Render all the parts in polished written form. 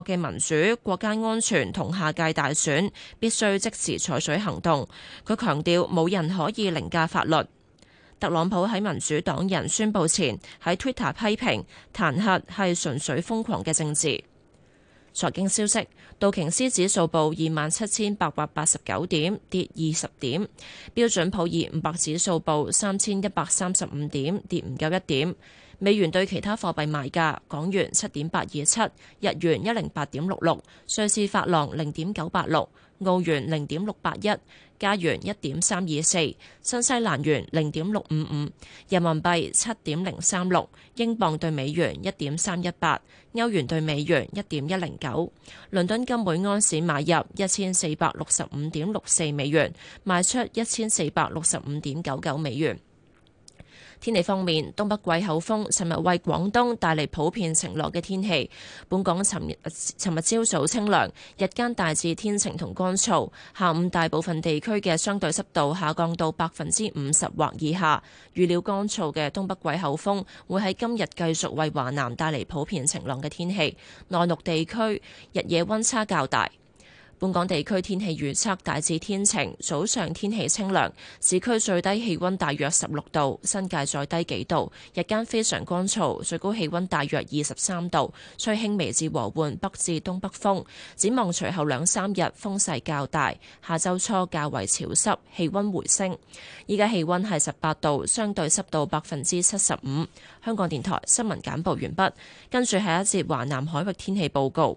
嘅民主、國家安全同下屆大選必須即時採取行動。佢強調冇人可以凌駕法律。特朗普喺民主黨人宣佈前喺 Twitter 批評彈劾係純粹瘋狂嘅政治。財經消息，道瓊斯指數報27,889點，跌20點；標準普爾500指數報3,135點，跌唔夠1點。美元對其他貨幣賣價：港元7.827，日元108.66，瑞士法郎0.986，澳元0.681，加元1.324，新西蘭元0.655，人民幣7.036，英鎊對美元1.318，歐元對美元1.109。倫敦金每安士買入1465.64美元，賣出1465.99美元。天氣方面，東北季候風尋日為廣東帶嚟普遍晴朗嘅天氣。本港尋日朝早清涼，日間大致天晴同乾燥，下午大部分地區嘅相對濕度下降到50%或以下。預料乾燥嘅東北季候風會喺今日繼續為華南帶嚟普遍晴朗嘅天氣。內陸地區日夜溫差較大。本港地區天氣預測大致天晴，早上天氣清涼，市區最低氣溫大約16度，新界再低幾度。日間非常乾燥，最高氣溫大約23度，吹輕微至和緩北至東北風。展望隨後2-3日風勢較大，下週初較為潮濕，氣溫回升。依家氣溫係18度，相對濕度75%。香港電台新聞簡報完畢，跟住係一節華南海域天氣報告。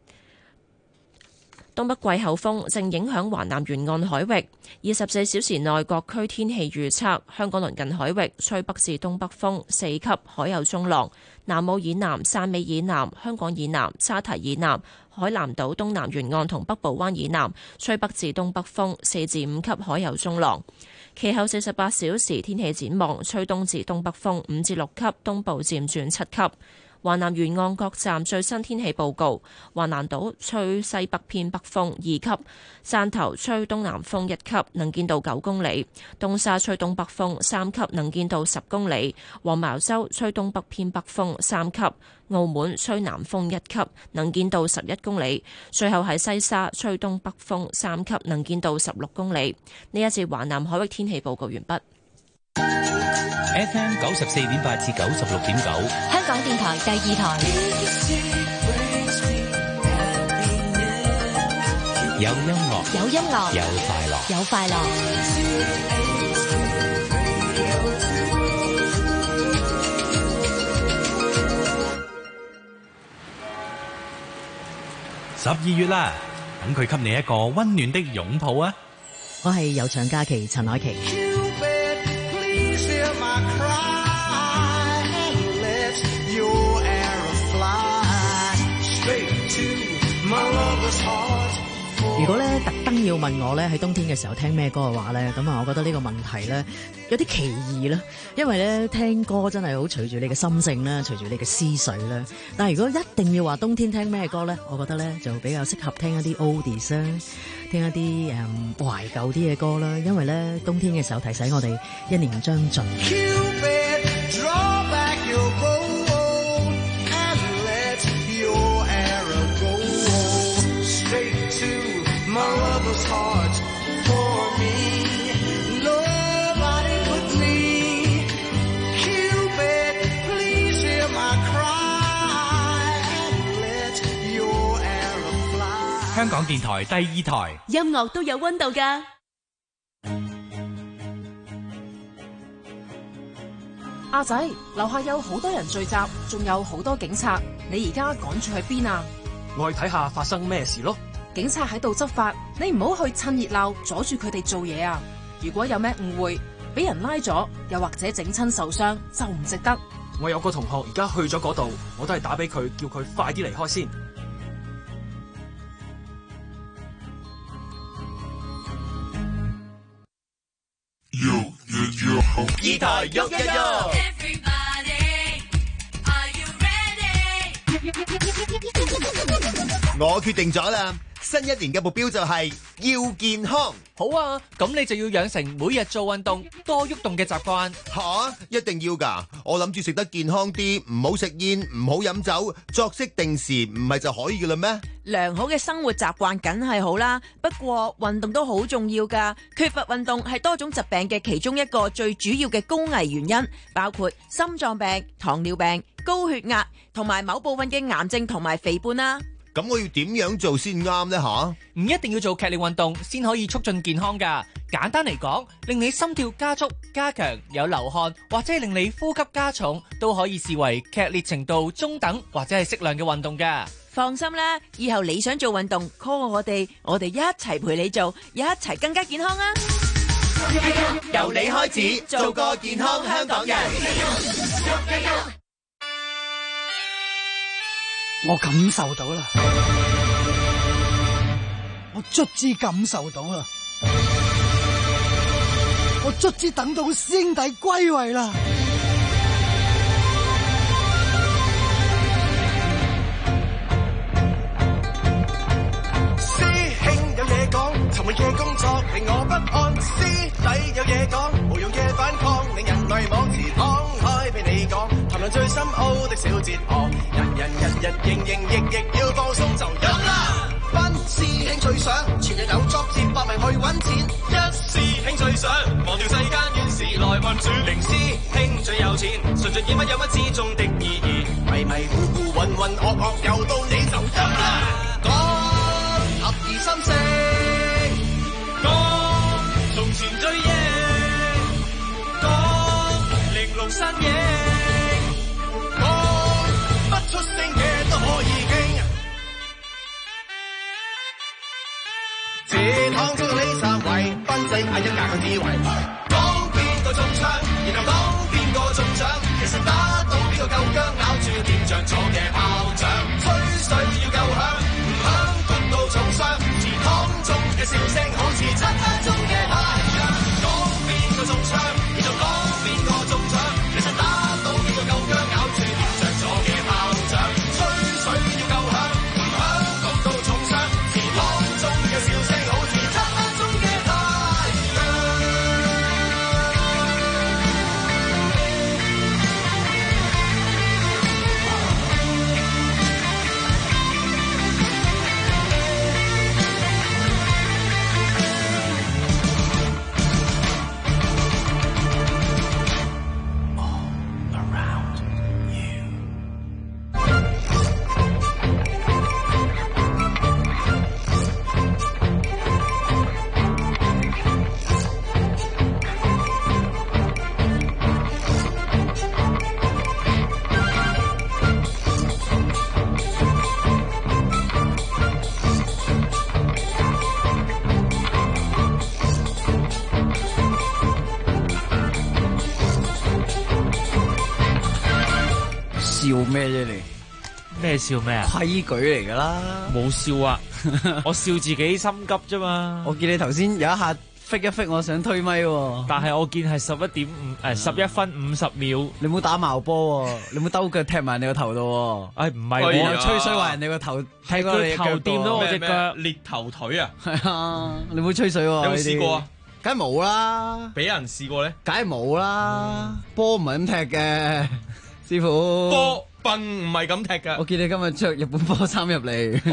東北季候風正影響華南沿岸海域，24小時內各區天氣預測：香港鄰近海域吹北至東北風4級，海有中浪；南澳以南、汕尾以南、香港以南、沙堤以南、海南島東南沿岸同北部灣以南吹北至東北風4至5級，海有中浪。其後48小時天氣展望：吹東至東北風5至6級，東部漸轉7級。華南沿岸各站最新天氣報告：華南島吹西北偏北風2級，汕頭吹東南風1級，能見度9公里；東沙吹東北風3級，能見度10公里；黃茅洲吹東北偏北風3級；澳門吹南風1級，能見度11公里；最後喺西沙吹東北風3級，能見度16公里。呢一節華南海域天氣報告完畢。 FM 94.8至96.9， 香港電台第2台。 有音樂， 有音樂， 有快樂， 有快樂。 12月啦，等佢給你一個溫暖的擁抱啊！ 我係悠長假期陳凱琪。如果咧特登要問我咧喺冬天嘅時候聽咩歌嘅話咧，咁啊，我覺得呢個問題咧有啲奇異啦，因為咧聽歌真係好隨住你嘅心性啦，隨住你嘅思緒啦。但係如果一定要話冬天聽咩歌咧，我覺得咧就比較適合聽一啲 oldies 啦，聽一啲懷舊啲嘅歌啦，因為咧冬天嘅時候提醒我哋一年將盡。 香港電台第2台， 音樂都有溫度㗎。 阿仔，樓下有好多人聚集，仲有好多警察，你而家趕住去邊啊？ 我去睇下發生咩事咯。 警察喺度執法，你唔好去趁熱鬧阻住佢哋做嘢啊！如果有咩誤會，俾人拉咗，又或者整親受傷，就唔值得。 我有個同學而家去咗嗰度，我都係打俾佢，叫佢快啲離開先。 二台喐一喐。 我決定咗啦， 新一年嘅目標就係要健康。 好啊，咁你就要養成每日做運動、多喐動嘅習慣。 吓，一定要㗎！我諗住食得健康啲，唔好食煙，唔好飲酒，作息定時，唔係就可以㗎啦咩？ 良好嘅生活習慣梗係好啦，不過運動都好重要㗎。缺乏運動係多種疾病嘅其中一個最主要嘅高危原因，包括心臟病、糖尿病、高血壓同埋某部分嘅癌症同埋肥胖啦。 咁我要點樣做先啱呢？ 唔一定要做劇烈運動先可以促進健康㗎。簡單嚟講，令你心跳加速、加強、有流汗或者係令你呼吸加重，都可以視為劇烈程度中等或者係適量嘅運動㗎。 放心啦，以後你想做運動 call 我哋一齊陪你做，一齊更加健康啊！ 由你開始，做個健康香港人。 我感受到啦，我卒之感受到啦，我卒之等到師兄弟歸位啦。 師兄有嘢講，尋日嘅工作令我不安，師弟有嘢講，無用嘅反抗令人迷惘，時敞開俾你講，談論最深奧的小哲學，人日營役要放鬆就飲啦。分師兄最想，全日有作戰搏命去揾錢，一師兄最想忘掉世間怨事來運轉，零師兄最有錢，純盡演乜有乜之中的意義，迷迷糊糊渾渾噩噩又到你就飲啦。講合而心聲，講從前追憶，講玲瓏身影，講不出聲嘅都可以傾。這趟中到你三位，分析下一格嘅智慧，講邊個中槍，然後講邊個中獎，其實打到邊個夠薑，咬住點着咗嘅炮仗，吹水要夠響，唔響焗到重傷，祠堂中嘅笑聲好似漆黑中嘅太陽，講邊個中槍，然後講邊個中獎，其實打到邊個夠薑，咬住點着咗嘅炮仗，吹水要夠響，唔響焗到重傷，祠堂中嘅笑聲好似漆黑中嘅太陽。 笑咩啫你？ 咩笑咩啊？ 規矩嚟噶啦， 冇笑啊！我笑自己心急啫嘛。 我見你頭先有一下揈一揈，我想推咪喎。 但係我見係11分50秒。 你唔好打矛波喎，你唔好兜腳踢埋你個頭度喎。 唔係， 然後吹水話人哋個頭踢過你頭掂到我隻腳， 裂頭腿啊！ 係啊，你唔好吹水喎。 有冇試過啊？ 梗係冇啦。 俾人試過咧？ 梗係冇啦。波唔係咁踢嘅。師傅， 波棍唔係咁踢噶。 我見你今日着日本波衫入嚟，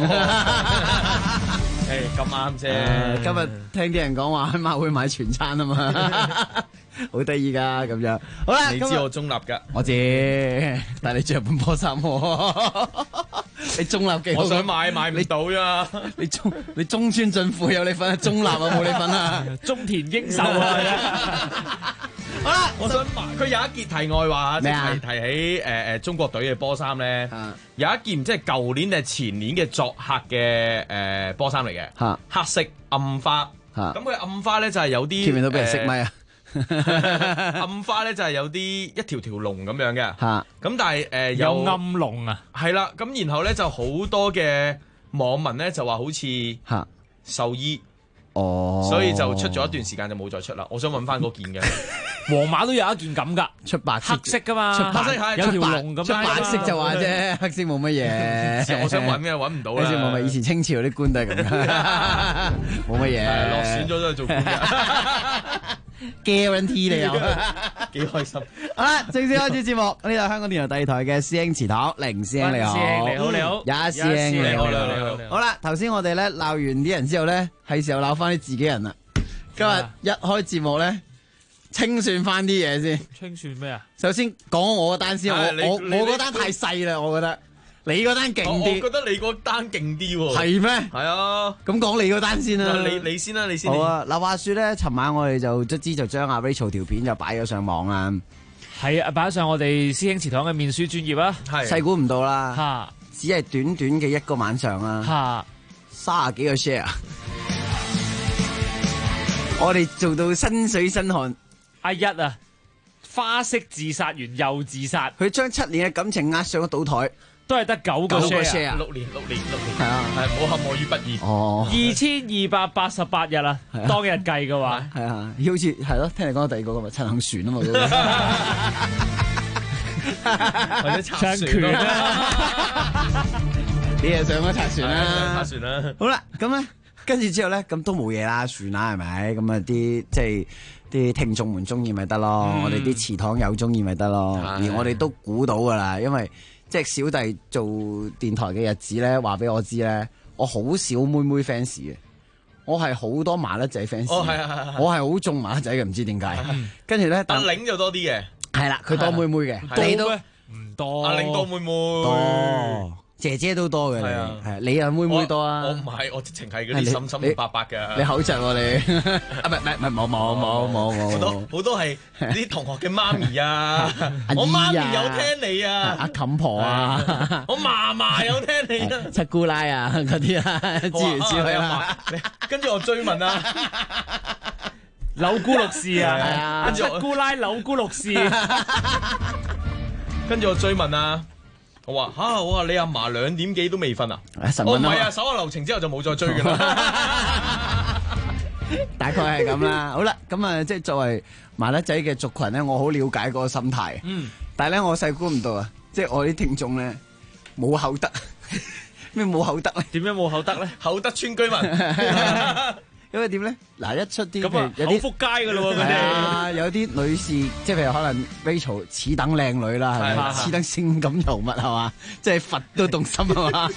咁啱啫。 今日聽啲人講話喺馬會買全餐啊嘛，好得意噶咁樣。好啦， 你知我中立噶， 我知，但係你着日本波衫，你中立幾好？ 我想買唔到啫。 你中村俊輔有你份，中立啊冇你份啊， 中田英壽啊。 好啦，我想佢有一件題外話，即係提起中國隊嘅波衫咧，有一件即係舊年定係前年嘅作客嘅波衫嚟嘅，黑色暗花，咁佢暗花咧就係有啲， 見唔見到俾人熄咪啊？ 暗花咧就係有啲一條條龍咁樣嘅，咁但係有暗龍啊， 係啦，咁然後咧就好多嘅網民咧就話好似獸醫。所以就出咗一段時間就冇再出啦。我想揾翻嗰件嘅。 皇馬都有一件咁噶， 出白色黑色噶嘛， 出白色有條龍咁出白色就話啫，黑色冇乜嘢。 我想揾嘅揾唔到啦。 黑色冇乜，以前清朝啲官都係咁嘅，冇乜嘢。 落選咗都係做官嘅。 guarantee 你有幾開心。 好啦，正式開始節目，呢度係香港電台第二台嘅師兄祠堂，凌師兄你好， 你好， 也師兄你好。好啦，頭先我哋咧鬧完啲人之後咧，係時候鬧翻啲自己人啦。今日一開節目咧，清算翻啲嘢先。 清算咩啊？ 首先講我嗰單先，我嗰單太細啦，我覺得。你嗰單勁啲， 我覺得你嗰單勁啲喎。 係咩？ 係啊。 咁講你嗰單先啦。 你先啦，你先。 好啊。嗱，話說咧，尋晚我哋就卒之就將阿 Rachel 條片就擺咗上網啦。 係啊，擺上我哋師兄祠堂嘅面書專頁啊。 係。細估唔到啦。只係短短嘅一個晚上啦。30幾個 share。我哋做到身水身汗。 阿一啊，花式自殺完又自殺， 佢將7年嘅感情壓上咗賭台。 都係得9個 share， 6年， 係啊， 係冇陷我於不義。 哦 ，2288日啊，當日計嘅話， 係啊，好似係咯，聽你講第二個咁啊，陳幸船啊嘛， 或者拆船啊，你又上咗拆船啦， 拆船啦。 好啦，咁咧跟住之後咧，咁都冇嘢啦，算啦，係咪？咁啊啲即係啲聽眾們中意咪得咯，我哋啲祠堂友中意咪得咯，而我哋都估到噶啦，因為。即係小弟做電台嘅日子咧，話俾我知咧，我好少妹妹 fans 嘅，我係好多麻甩仔 fans。哦，係係係，我係好中麻甩仔嘅，唔知點解。跟住咧， 阿玲就多啲嘅， 係啦，佢多妹妹嘅， 你都唔多。 阿玲多妹妹， 多姐姐都多嘅，係你啊妹妹多啊。 我唔係，我直情係嗰啲深深白白嘅。 你口窒喎你，啊唔係冇， 好多係啲同學嘅媽咪啊，我媽咪有聽你啊， 阿冚婆啊， 我嫲嫲有聽你啊， 七姑奶啊嗰啲啊，諸如此類啦。 跟住我追問啊， 柳姑六氏啊，跟住七姑奶柳姑六氏， 跟住我追問啊。我話你阿嫲2點幾都未瞓啊？我唔係啊，手下留情之後就冇再追㗎啦。 大概係咁啦。好啦，咁啊，即係作為麻甩仔嘅族群咧，我好了解嗰個心態。但係咧，我細估唔到啊，即係我啲聽眾咧冇口德。咩冇口德咧？ 點樣冇口德咧？ 口德村居民。 因為點咧？嗱，一出啲咁啊，有啲仆街噶咯喎，佢哋有啲女士，即係譬如可能 Rachel 此等靚女啦，係咪？此等性感尤物係嘛？即係佛都動心係嘛？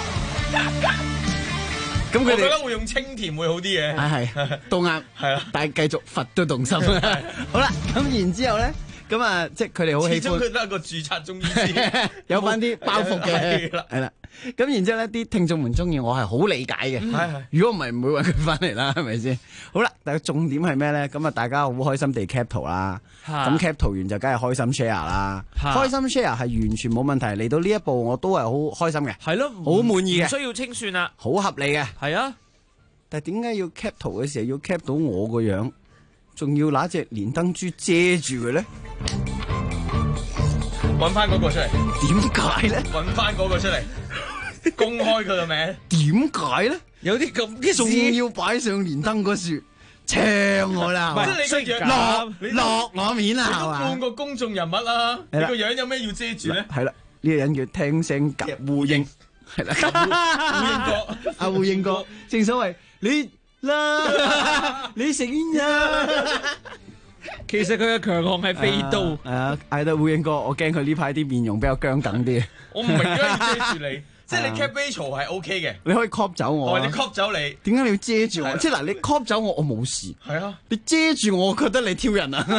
咁佢哋覺得會用清甜會好啲嘅， 係都啱， 係啦。 但係繼續佛都動心。好啦，咁然之後咧。咁啊，即係佢哋好喜歡。始終佢都係一個註冊中醫師， 有翻啲包袱嘅，係啦。咁然之後咧，啲聽眾們中意我係好理解嘅。如果唔係，唔會揾佢翻嚟啦，係咪先？好啦，但係重點係咩咧？咁啊，大家好開心地 cap 圖啦。咁 cap 圖完就梗係開心 share 啦。開心 share 係完全冇問題。嚟到呢一步，我都係好開心嘅。 係咯， 好滿意嘅。 唔需要清算啦， 好合理嘅。 係啊， 但係點解要 cap 圖嘅時候要 cap 到我個樣？仲要拿隻連燈珠遮住佢咧？ 搵翻嗰個出嚟。 點解咧？ 搵翻嗰個出嚟，公開佢個名。 點解咧？ 有啲咁嘅事， 仲要擺上連燈嗰樹，唱我啦！ 即係你個樣落我面啦， 係嘛？半個公眾人物啦，你個樣有咩要遮住咧？ 係啦，呢個人叫聽聲夾烏蠅，係啦， 烏蠅哥， 阿烏蠅哥，正所謂你。啦，你食煙啊！ 其實佢嘅強項係飛刀。 嗌得烏蠅哥，我驚佢呢排啲面容比較僵梗啲。 我唔明點解要遮住你，即係你 cap Rachel 係 OK 嘅， 你可以 cop 走我。 你 cop 走你， 點解你要遮住我？即係嗱，你 cop 走我，我冇事。 係啊， 你遮住我，我覺得你挑人啊！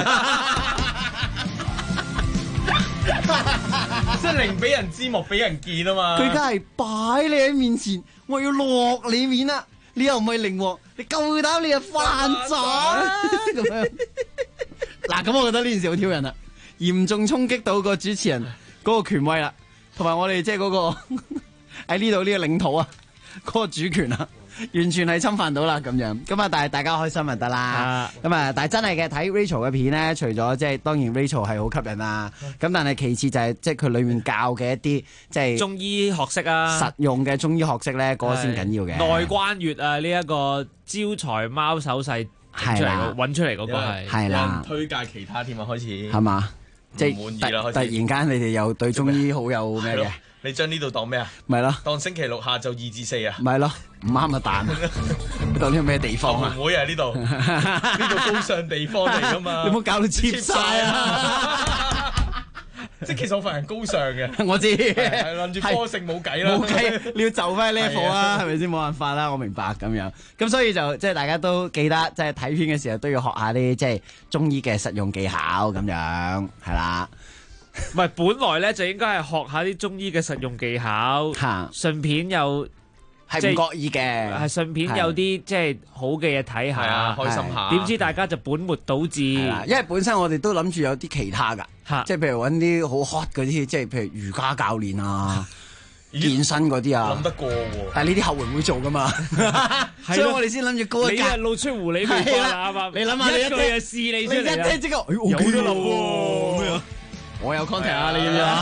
即係寧俾人知，莫俾人見啊嘛。 佢梗係擺你喺面前，我要落你面啊！你又唔係靈王，你夠膽你就犯咗咁樣。嗱，咁我覺得呢件事好挑人啦，嚴重衝擊到個主持人嗰個權威啦，同埋我哋即係嗰個喺呢度呢個領土啊，嗰個主權啊，完全係侵犯到啦咁樣。咁啊，但係大家開心就得啦。咁啊，但係真係嘅睇 Rachel 嘅片咧，除咗即係當然 Rachel 係好吸引啦，咁但係其次就係即係佢裏面教嘅一啲即係中醫學識啊， 實用嘅中醫學識咧，嗰個先緊要嘅。 內關穴啊，呢一個招財貓手勢係啦，揾出嚟嗰個係啦， 推介其他添啊，開始係嘛？即係唔滿意啦，開始突然間你哋又對中醫好有咩嘅？ 你將呢度當咩啊？ 咪咯， 當星期六下晝2至4啊？ 咪咯，唔啱啊蛋！你當呢個咩地方啊？ 唔會啊呢度，呢度高尚地方嚟噶嘛？ 你唔好搞到 cheap 晒啊！ 即係其實我份人高尚嘅， 我知係諗住科性冇計啦， 冇計，你要就翻 level 啊，係咪先？冇辦法啦，我明白咁樣。咁所以就即係大家都記得，即係睇片嘅時候都要學下啲即係中醫嘅實用技巧咁樣，係啦。 唔係，本來咧就應該係學下啲中醫嘅實用技巧，順便又係唔覺意嘅， 係順便有啲即係好嘅嘢睇下， 開心下。 點知大家就本末倒置， 因為本身我哋都諗住有啲其他㗎，即係譬如揾啲好 hot 嗰啲，即係譬如瑜伽教練啊、健身嗰啲啊， 諗得過喎。 但係呢啲後援會做㗎嘛，所以我哋先諗住高一格。 你係露出狐狸尾巴啦，啱啱？ 你諗下，你一句就試你出嚟啦， 一聽即刻， 有得諗喎。 我有 contact 啊，你要唔要？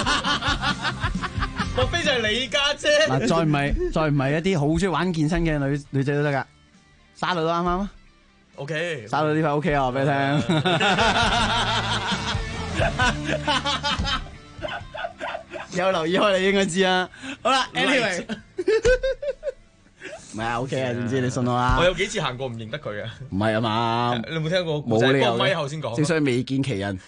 莫非就係你家姐？ 嗱，再唔係一啲好中意玩健身嘅女仔都得噶，沙律都啱啱啊 ？OK， 沙律呢塊 OK 啊，話俾你聽。有留意開你應該知啊。好啦 ，anyway， 唔係啊 ，OK 啊，點知你信我啦？ 我有幾次行過唔認得佢啊？ 唔係啊嘛？ 你有冇聽過？ 冇理由。 咪後先講。 正所謂未見其人。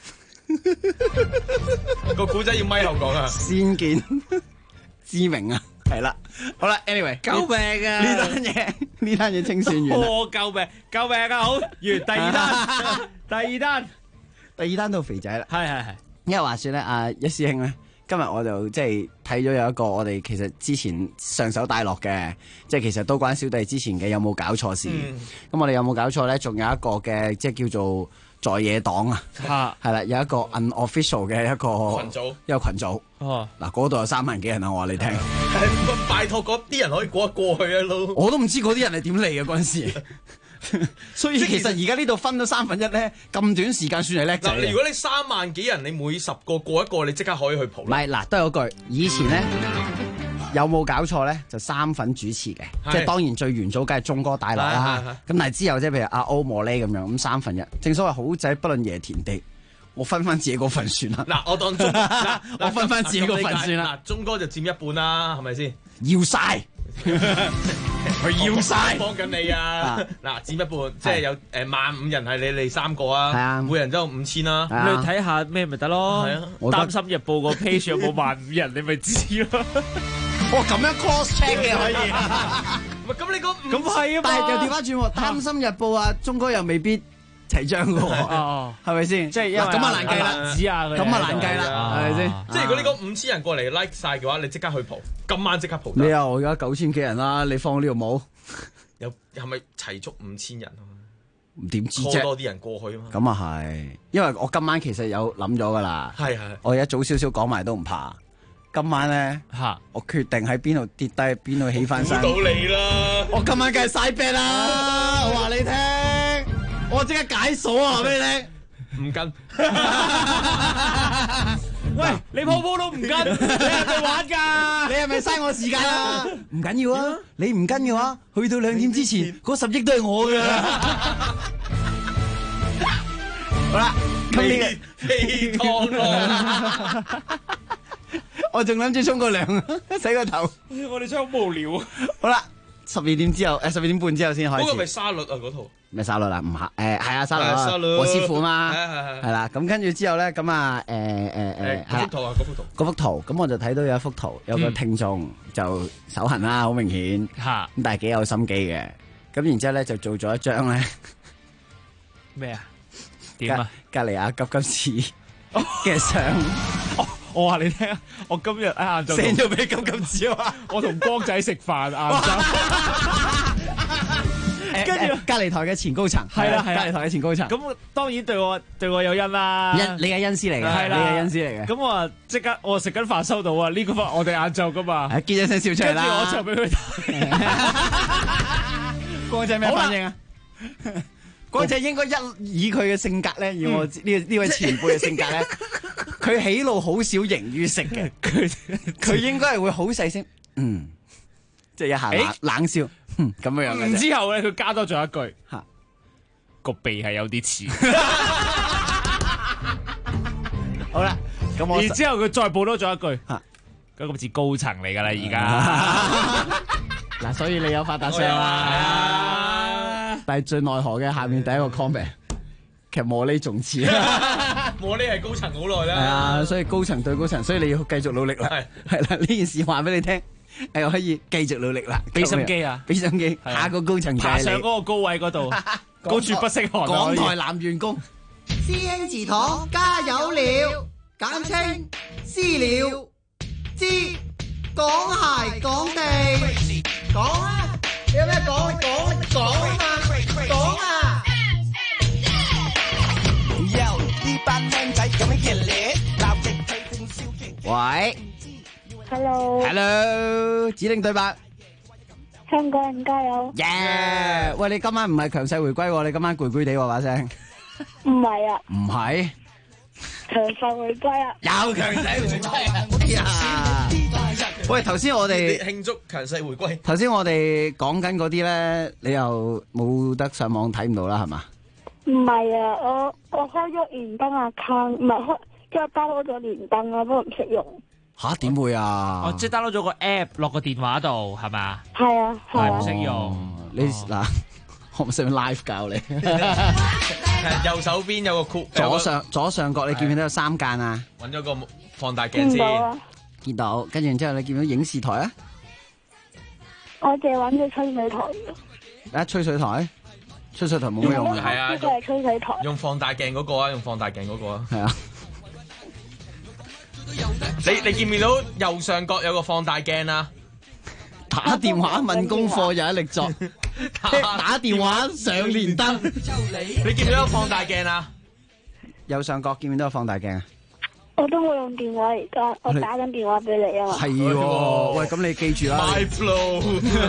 個古仔要咪後講啊！ 先見之明啊，係啦，好啦 ，anyway， 救命啊！ 呢單嘢清算完啦。 救命啊！好，完第二單， 第二單到肥仔啦。 係。 因為話說咧，阿一師兄咧，今日我就即係睇咗有一個我哋其實之前上手帶落嘅，即係其實都關小弟之前嘅有冇搞錯事。咁我哋有冇搞錯咧？仲有一個嘅即係叫做在野黨啊，係啦，有一個 unofficial 嘅一個群組，嗱嗰度有3萬幾人啊，我話你聽， 拜託嗰啲人可以過一過去啊，都我都唔知嗰啲人係點嚟嘅嗰陣時，所以其實而家呢度分咗1/3咧，咁短時間算係叻仔。 嗱，如果你3萬幾人，你每10個過一個，你即刻可以去蒲。 唔係，嗱都係嗰句，以前咧。有冇搞錯咧？就3份主持嘅，即係當然最元祖梗係鐘哥帶落啦。咁但係之後即係譬如阿歐莫呢咁樣，咁3分1。正所謂好仔不論爺田地，我分翻自己嗰份算啦。 嗱，我當我分翻自己嗰份算啦。 嗱，鐘哥就佔一半啦，係咪先？ 要晒， 佢要晒，幫緊你啊！嗱，佔一半，即係有15,000人係你哋3個啊。係啊，每人都有5,000啦。 咁你睇下咩咪得咯？係啊，擔心日報個 page 有冇15,000人，你咪知咯。 我咁樣 cross check 嘅可以， 唔係咁你講咁係啊嘛， 但係又調翻轉喎，擔心日報啊，鐘哥又未必齊張嘅喎，係咪先？ 即係因為咁啊難計啦， 指下佢， 咁啊難計啦，係咪先？ 即係如果你講5,000人過嚟 like 晒嘅話，你即刻去蒲，今晚即刻蒲。 你啊，我而家9,000幾人啦，你放呢度冇？ 有係咪齊足5,000人啊？ 唔點知啫？ call 多啲人過去啊嘛。 咁啊係，因為我今晚其實有諗咗噶啦， 係， 我而家早少少講埋都唔怕。今晚咧，我決定喺邊度跌低，邊度起翻身。 估到你啦！ 我今晚梗係晒 bet 啦！我話你聽，我即刻解鎖啊！話俾你聽， 唔跟。 喂，你鋪鋪都唔跟，你係咪玩㗎？ 你係咪嘥我時間啊？唔緊要啊！你唔跟嘅話，去到2點之前，嗰10億都係我㗎。好啦，咁呢個飛湯咯。 我仲諗住沖個涼，洗個頭。 我哋真係好無聊啊！ 好啦，12點之後，12點半之後先開始。 嗰個咪沙律啊，嗰套。 咩沙律啊？唔係，係啊，沙律，我師傅嘛。係啦，咁跟住之後咧，咁啊， 嗰幅圖啊， 嗰幅圖，咁我就睇到有一幅圖，有個聽眾就手痕啦，好明顯。咁但係幾有心機嘅。咁然之後咧就做咗一張咧。 咩啊？點啊？ 隔離阿急士嘅相。 我話你聽啊！我今日喺晏晝 send 咗俾急啊！ 我同光仔食飯晏晝， 跟住隔離台嘅前高層， 係啦， 隔離台嘅前高層。 咁當然對我有恩啦。 你係恩師嚟嘅，係啦，你係恩師嚟嘅。 咁我即刻我食緊飯收到啊！呢個飯我哋晏晝噶嘛， 係見一聲笑出嚟啦。 跟住我就俾佢睇。 光仔咩反應啊？光仔應該以佢嘅性格咧，以我呢位前輩嘅性格咧，佢喜怒好少形於色嘅，佢應該係會好細聲，即係一下冷笑，咁樣樣嘅。 之後咧，佢加多咗一句， 個鼻係有啲似。 好啦，咁我然之後佢再補多咗一句，嗰個字高層嚟㗎啦，而家。 嗱，所以你有發達相啦。但係最奈何嘅下面第一個 comment，其實茉莉仲似。 茉莉係高層好耐啦。 係啊，所以高層對高層，所以你要繼續努力啦。係啦，呢件事話俾你聽，可以繼續努力啦。 俾心機啊！ 俾心機，下個高層爬上嗰個高位嗰度，高處不勝寒。 港台男員工， 師兄祠堂加油了，簡稱私了，知講鞋講地，講啊！你有咩講？講啊嘛，講啊！ 喂 ，Hello， 指定對白， 香港人加油！ 耶！喂，你今晚唔係強勢回歸喎，你今晚攰攰地喎把聲。 唔係啊， 唔係強勢回歸啊， 有強勢回歸啊！喂，頭先我哋慶祝強勢回歸。 頭先我哋講緊嗰啲咧，你又冇得上網睇唔到啦，係嘛？ 唔係啊，我開咗連登 account， 唔係開，即係 download 咗連登啊，不過唔識用。 吓？點會啊？ 哦，即係 download 咗個 app 落個電話度，係嘛？ 係啊，係啊。 唔識用。 你嗱，我唔使 live 教你。 右手邊有個括， 左上角你見唔見到有3間啊？ 揾咗個放大鏡先。 見到，跟住然之後你見到影視台啊？ 我淨係揾咗吹水台。 吹水台？吹水台冇咩用嘅。 係啊， 呢個係吹水台。 用放大鏡嗰個啊，用放大鏡嗰個啊。 係啊。 你見唔見到右上角有個放大鏡啊？ 打電話問功課有一力作，打電話上連登。 你見唔見到有放大鏡啊？ 右上角見唔見到有放大鏡啊？ 我都冇用電話而家，我打緊電話俾你啊嘛。 係喎，喂，咁你記住啦。 My flow，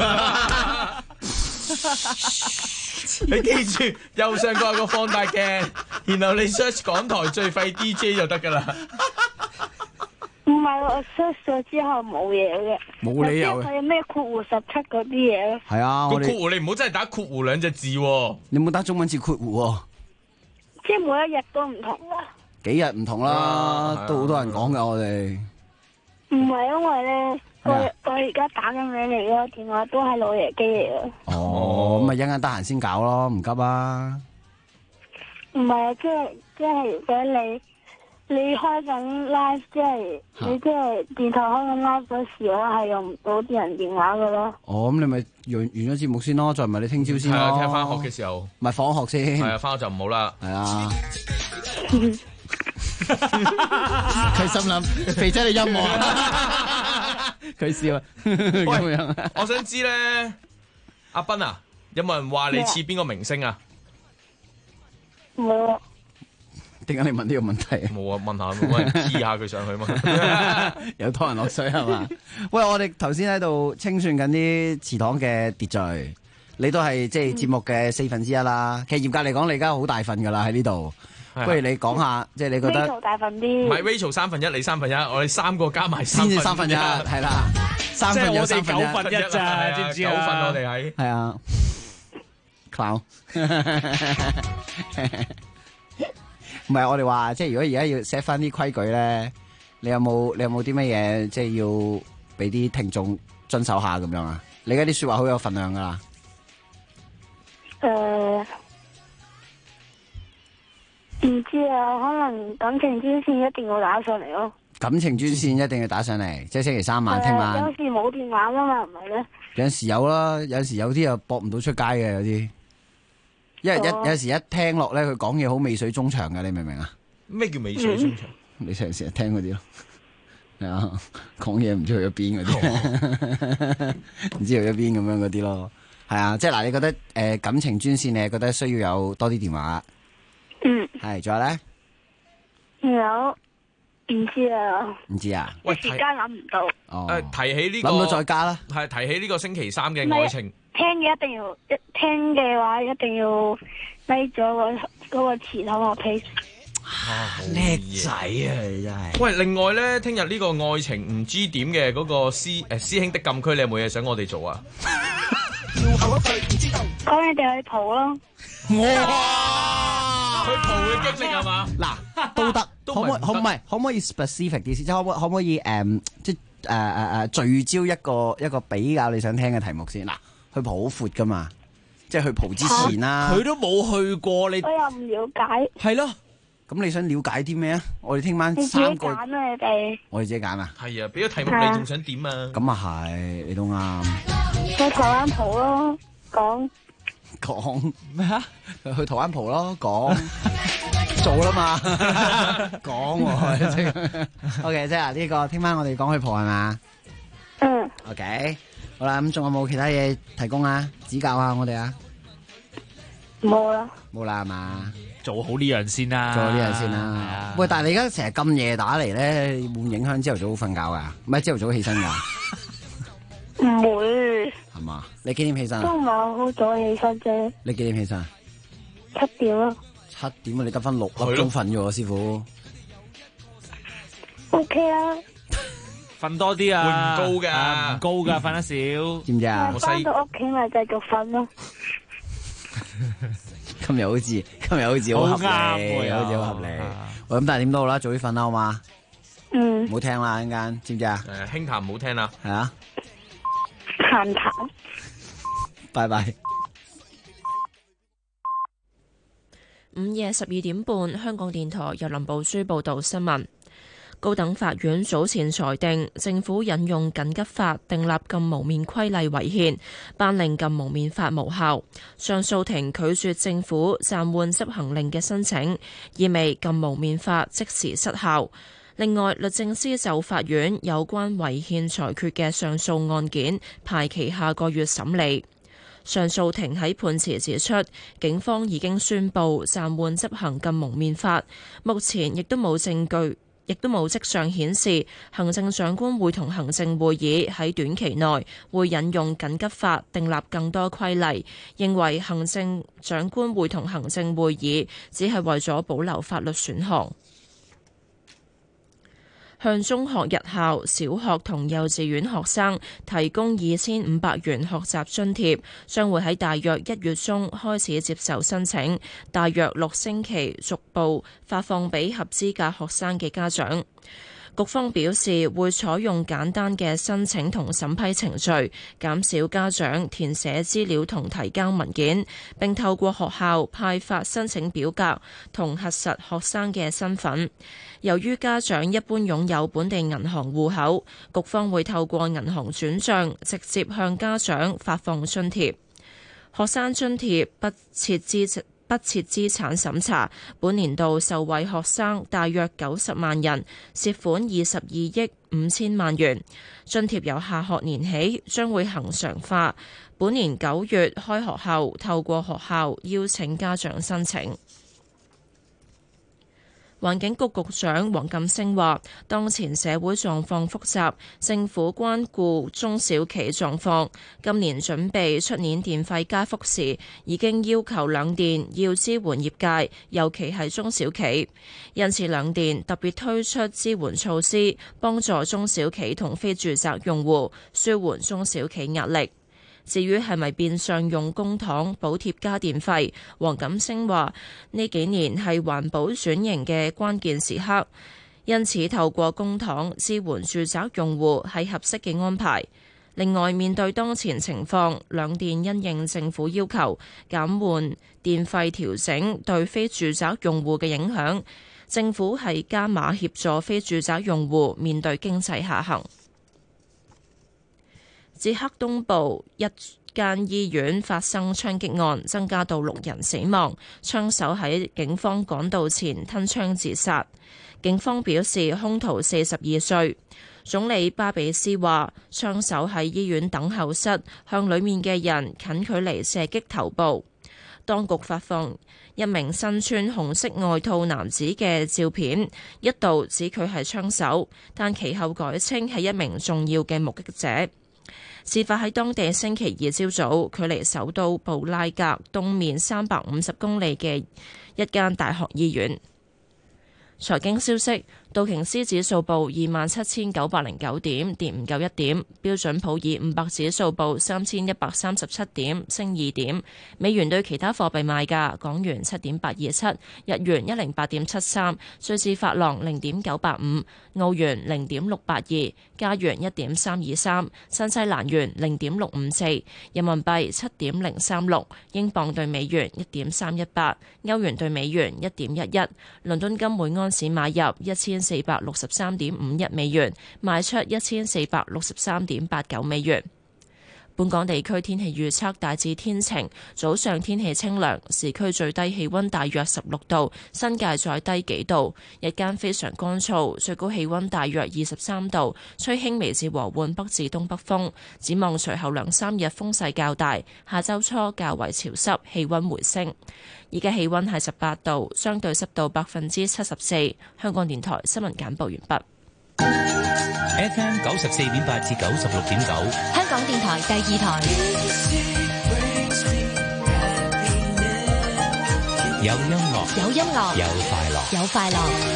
你記住右上角有個放大鏡，然後你 search 港台最廢 DJ 就得噶啦。 唔係，我 search 咗之後冇嘢嘅。 冇理由嘅。 係咩括弧17嗰啲嘢咧？ 係啊， 個括弧你唔好真係打括弧2隻字喎。 你唔好打中文字括弧喎。 即係每一日都唔同噶。 幾日唔同啦，都好多人講噶我哋。 唔係因為咧，我而家打緊俾你嗰個電話都係老爺機嚟嘅。 哦，咁咪一陣間得閒先搞咯，唔急啊。 唔係啊，即係如果你開緊 live， 即係你即係電台開緊 live 嗰時，我係用唔到啲人電話噶咯。 哦，咁你咪完咗節目先咯，再唔係你聽朝先咯。 係啊，聽翻學嘅時候。 咪放學先。 係啊，翻學就唔好啦。 係啊。佢心諗肥仔你陰我，佢笑啊。咁樣。 我想知咧，阿斌啊，有冇人話你似邊個明星啊？ 冇。 點解你問呢個問題啊？ 冇啊，問下冇人 P 下佢上去嘛？ 有拖人落水係嘛？喂，我哋頭先喺度清算緊啲祠堂嘅秩序，你都係即係節目嘅1/4啦。其實嚴格嚟講，你而家好大份噶啦喺呢度。不如你講下，即係你覺得 Rachel 大份啲， 唔係 Rachel 1/3，你1/3，我哋3個加埋先至1/3，係啦，3分有3分一， 我哋9分1咋，知唔知啊 ？9分我哋喺係啊 ，clown， 唔係我哋話，即係如果而家要 set 翻啲規矩咧，你有冇啲乜嘢即係要俾啲聽眾遵守下咁樣啊？你而家啲說話好有份量噶啦。 唔知啊，可能感情專線一定要打上嚟咯。 感情專線一定要打上嚟，即係星期3晚聽晚。 有時冇電話噶嘛，唔係咩？ 有陣時有啦，有陣時有啲又駁唔到出街嘅有啲，因為有時一聽落咧，佢講嘢好味水中長嘅，你明唔明啊？ 咩叫味水中長？ 你成日聽嗰啲咯，係啊，講嘢唔知去咗邊嗰啲，唔知去咗邊咁樣嗰啲咯，係啊，即係嗱，你覺得感情專線，你係覺得需要有多啲電話？係，仲有咧？ 有，唔知啊。 唔知啊？ 喂，時間諗唔到。 哦， 提起呢個， 諗到再加啦。 係提起呢個星期3嘅愛情。 聽嘅一定要，聽嘅話一定要拉咗嗰個祠堂個 page。 叻仔啊！你真係。 喂，另外咧，聽日呢個愛情唔知點嘅嗰個師兄的禁區，你有冇嘢想我哋做啊？ 講你哋去蒲咯。 哇！去蒲嘅經歷係嘛？ 嗱，都得，可唔可以 specific 啲先？即係可唔可以即係聚焦一個比較你想聽嘅題目先？嗱，去蒲好闊噶嘛，即係去蒲之前啦。 佢都冇去過，你我又唔了解。 係咯。 咁你想了解啲咩啊？我哋聽晚你自己揀啊，你哋。 我哋自己揀啊。 係啊，俾咗題目你仲想點啊？ 咁啊係，你都啱。 去台灣蒲咯， 講咩啊？去台灣蒲咯，講做啦嘛，講喎。OK， 即係呢個聽晚我哋講去蒲係嘛？ 嗯。 OK， 好啦，咁仲有冇其他嘢提供啊？指教下我哋啊？ 冇啦。 冇啦係嘛？ 做好呢樣先啦， 做好呢樣先啦。喂，但係你而家成日咁夜打嚟咧，會唔影響朝頭早瞓覺噶？唔係朝頭早起身噶？ 唔會。 係嘛？你幾點起身啊？ 都唔係好早起身啫。 你幾點起身啊 ？7點咯。 7點啊？你得翻6粒鐘瞓咗，師傅。 OK 啊。 瞓多啲啊！ 會唔高㗎？ 唔高㗎，瞓得少。 知唔知啊？ 翻到屋企咪繼續瞓咯。 今日好似好合理，好似好合理。喂，咁但係點都好啦，早啲瞓啦，好嘛？ 嗯。 唔好聽啦，陣間知唔知啊？ 輕談唔好聽啦。 係啊。 談。 拜拜。 午夜12點半，香港電台由林寶珠報道新聞。高等法院早前裁定，政府引用緊急法訂立禁蒙面規例違憲，頒令禁蒙面法無效。上訴庭拒絕政府暫緩執行令嘅申請，意味禁蒙面法即時失效。另外，律政司就法院有關違憲裁決嘅上訴案件排期下個月審理。上訴庭喺判詞指出，警方已經宣布暫緩執行禁蒙面法，目前亦都冇證據，亦都冇跡象顯示行政長官會同行政會議喺短期內會引用緊急法訂立更多規例，認為行政長官會同行政會議只係為咗保留法律選項。向中學日校、小學同幼稚園學生提供2500元學習津貼，將會喺大約1月中開始接受申請，大約6星期逐步發放俾合資格學生嘅家長。局方表示會採用簡單嘅申請同審批程序，減少家長填寫資料同提交文件，並透過學校派發申請表格同核實學生嘅身份。由於家長一般擁有本地銀行戶口，局方會透過銀行轉帳直接向家長發放津貼。學生津貼不設資產審查，本年度受惠學生大約90萬人，涉款22億5千萬元。津貼由下學年起將會恆常化，本年9月開學後，透過學校邀請家長申請。環境局局長黃錦星話，當前社會狀況複雜，政府關顧中小企狀況。今年準備出年電費加幅時，已經要求兩電要支援業界，尤其係中小企。因此兩電特別推出支援措施，幫助中小企同非住宅用戶，舒緩中小企壓力。至於係咪變相用公帑補貼加電費，黃錦星話呢幾年係環保轉型嘅關鍵時刻，因此透過公帑支援住宅用戶係合適嘅安排。另外，面對當前情況，兩電因應政府要求減緩電費調整對非住宅用戶嘅影響，政府係加碼協助非住宅用戶面對經濟下行。捷克東部一間醫院發生槍擊案，增加到6人死亡，槍手喺警方趕到前吞槍自殺。警方表示兇徒42歲。總理巴比斯話，槍手喺醫院等候室向裡面嘅人近距離射擊頭部。當局發放一名身穿紅色外套男子嘅照片，一度指佢係槍手，但其後改稱係一名重要嘅目擊者。事發喺當地星期2朝早，距離首都布拉格東面350公里嘅一間大學醫院。財經消息， 道瓊斯指數報27,909點，跌唔夠1點。標準普爾500指數報3,137點，升2點。美元對其他貨幣賣價：港元7.827，日元108.73，瑞士法郎0.985，澳元0.682，加元1.323，新西蘭元0.654，人民幣7.036，英鎊對美元1.318，歐元對美元1.11。倫敦金每安士買入1463.51美元，賣出1463.89美元。本港地區天氣預測大致天晴，早上天氣清涼，市區最低氣溫大約16度，新界再低幾度。日間非常乾燥，最高氣溫大約23度，吹輕微至和緩北至東北風。展望隨後2-3日風勢較大，下週初較為潮濕，氣溫回升。而家氣溫係18度，相對濕度74%。香港電台新聞簡報完畢。 FM 94.8至96.9， 香港電台第2台。 有音樂， 有音樂， 有快樂， 有快樂。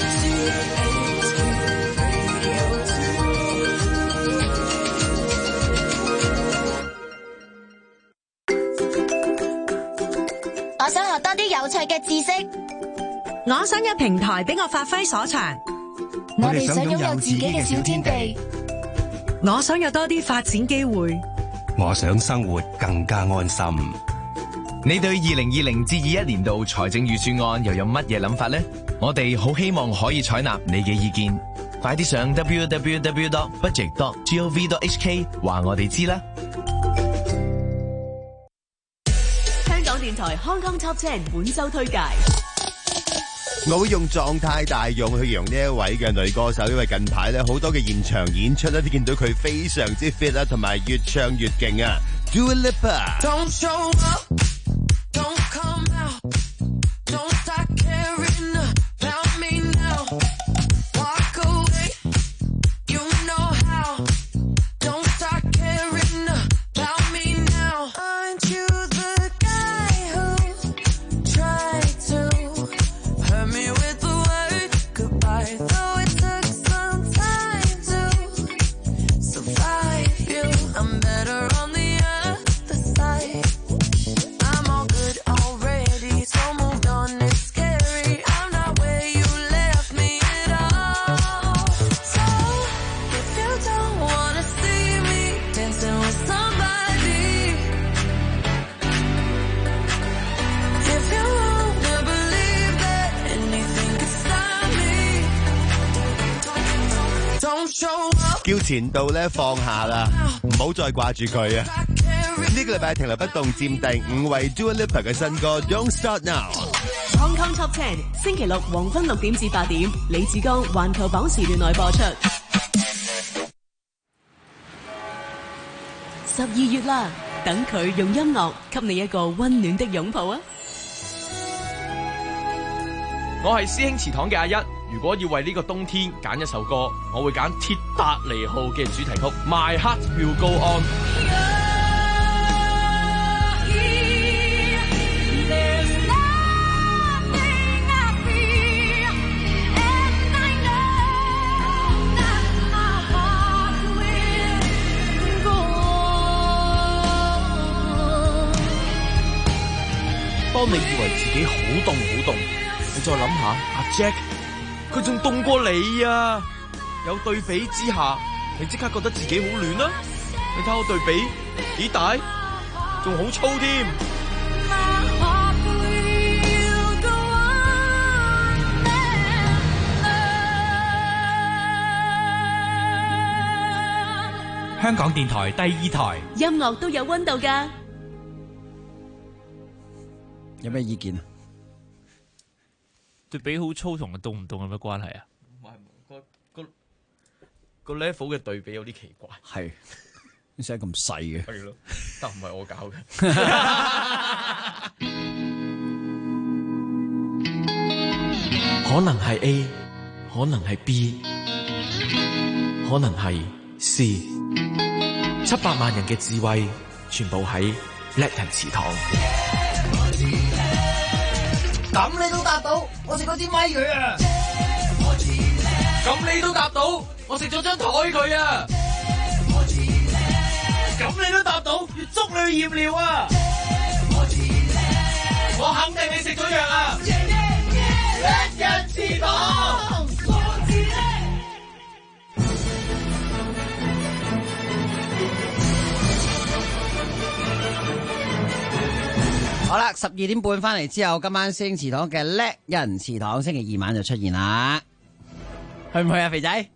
我想學多啲有趣嘅知識， 我想有平台俾我發揮所長。 我哋想擁有自己嘅小天地， 我想有多啲發展機會， 我想生活更加安心。 你對2020至21年度財政預算案又有乜嘢諗法呢？我哋好希望可以採納你嘅意見，快啲上 www.budget.gov.hk 話我哋知啦。 香港電台 Hong Kong Top 10本周推介。 我會用狀態大用去形容呢一位嘅女歌手，因為近排咧好多嘅現場演出咧都見到佢非常之 fit 啦，同埋越唱越勁啊 ！Dua Lipa。Don't show up, don't come out, don't start caring about me now. Walk away, you know how. Don't start caring about me now. Aren't you the guy who tried to hurt me with the word goodbye? Though it took some time to survive you, I'm better on the other side. I'm all good already, so moved on, it's scary. I'm not where you left me at all. So if you don't wanna see me dancing with somebody, if you wanna believe that anything could stop me, don't show up. 叫前度咧放下啦，唔好再掛住佢啊！呢個禮拜停留不動佔第5位 Dua Lipa 嘅新歌 Don't Start Now。 Hong Kong Top 10星期六黃昏6點至8點，李志剛環球榜時段內播出。12月啦，等佢用音樂給你一個溫暖的擁抱啊！ 我係師兄祠堂嘅阿一，如果要為呢個冬天揀一首歌，我會揀鐵達尼號嘅主題曲 My Heart Will Go On。當你以為自己好凍好凍，你再諗下阿 Jack， 佢仲凍過你啊！有對比之下，你即刻覺得自己好暖啦。你睇我對比幾大，仲好粗添。 香港電台第2台， 音樂都有溫度㗎。 有咩意見啊？ 對比好粗同凍唔凍有咩關係啊？ 唔係個 level 嘅對比有啲奇怪。 係，你寫咁細嘅。 係咯，但唔係我搞嘅。 可能係 A， 可能係 B， 可能係 C。700萬人嘅智慧，全部喺叻人祠堂。 咁你都答到，我食嗰支咪佢啊！ 咁你都答到，我食咗張台佢啊！咁你都答到，要捉你去驗尿啊！我肯定你食咗藥啊！一人祠堂。 好啦，12點半翻嚟之後，今晚星祠堂嘅叻人祠堂星期二晚就出現啦，去唔去啊，肥仔？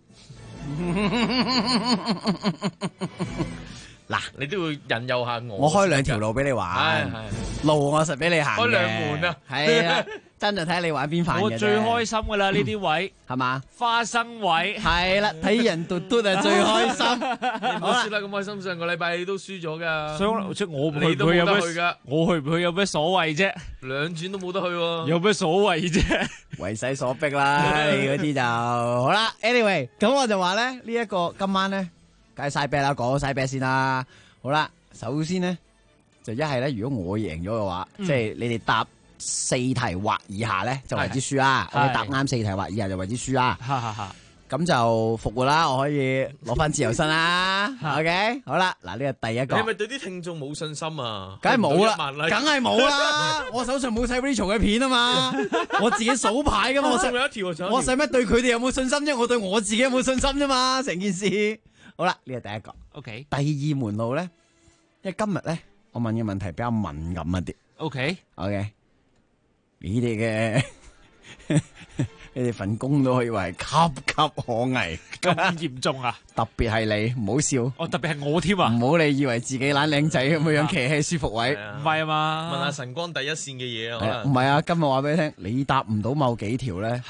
嗱， 你都要引誘下我。 我開2條路俾你玩，路我實俾你行嘅。 開2門啊！ 係啊，真係睇你玩邊範嘅啫。 我最開心噶啦呢啲位， 係嘛？ 花生位係啦，睇人嘟嘟係最開心。 唔好輸得咁開心，上個禮拜你都輸咗㗎。 即係我你都冇得去㗎。 我去唔去有咩所謂啫 ？2轉都冇得去喎。 有咩所謂啫？ 為勢所逼啦，你嗰啲就好啦。Anyway， 咁我就話咧，呢一個今晚咧。梗係晒啤啦，講晒啤先啦。好啦，首先咧就一係咧，如果我贏咗嘅話，即係你哋答4題或以下咧就為之輸啦。我哋答啱4題或以下就為之輸啦。咁就復活啦，我可以攞翻自由身啦。OK， 好啦，嗱呢個第一個。 你係咪對啲聽眾冇信心啊？ 梗係冇啦，梗係冇啦。我手上冇睇 Rachel 嘅片啊嘛，我自己數牌噶嘛。我使乜對佢哋有冇信心啫？我對我自己有冇信心啫嘛？成件事。好啦，呢個第一個。 OK。 第二門路咧，因為今日咧，我問嘅問題比較敏感一啲。 OK。 你哋嘅你哋份工都可以話係岌岌可危。 咁嚴重啊？ 特別係你，唔好笑。 哦，特別係我添啊！ 唔好你以為自己懶靚仔咁樣企喺舒服位。 唔係啊嘛？ 問下晨光第一線嘅嘢啊。 唔係啊，今日話俾你聽，你答唔到某幾條咧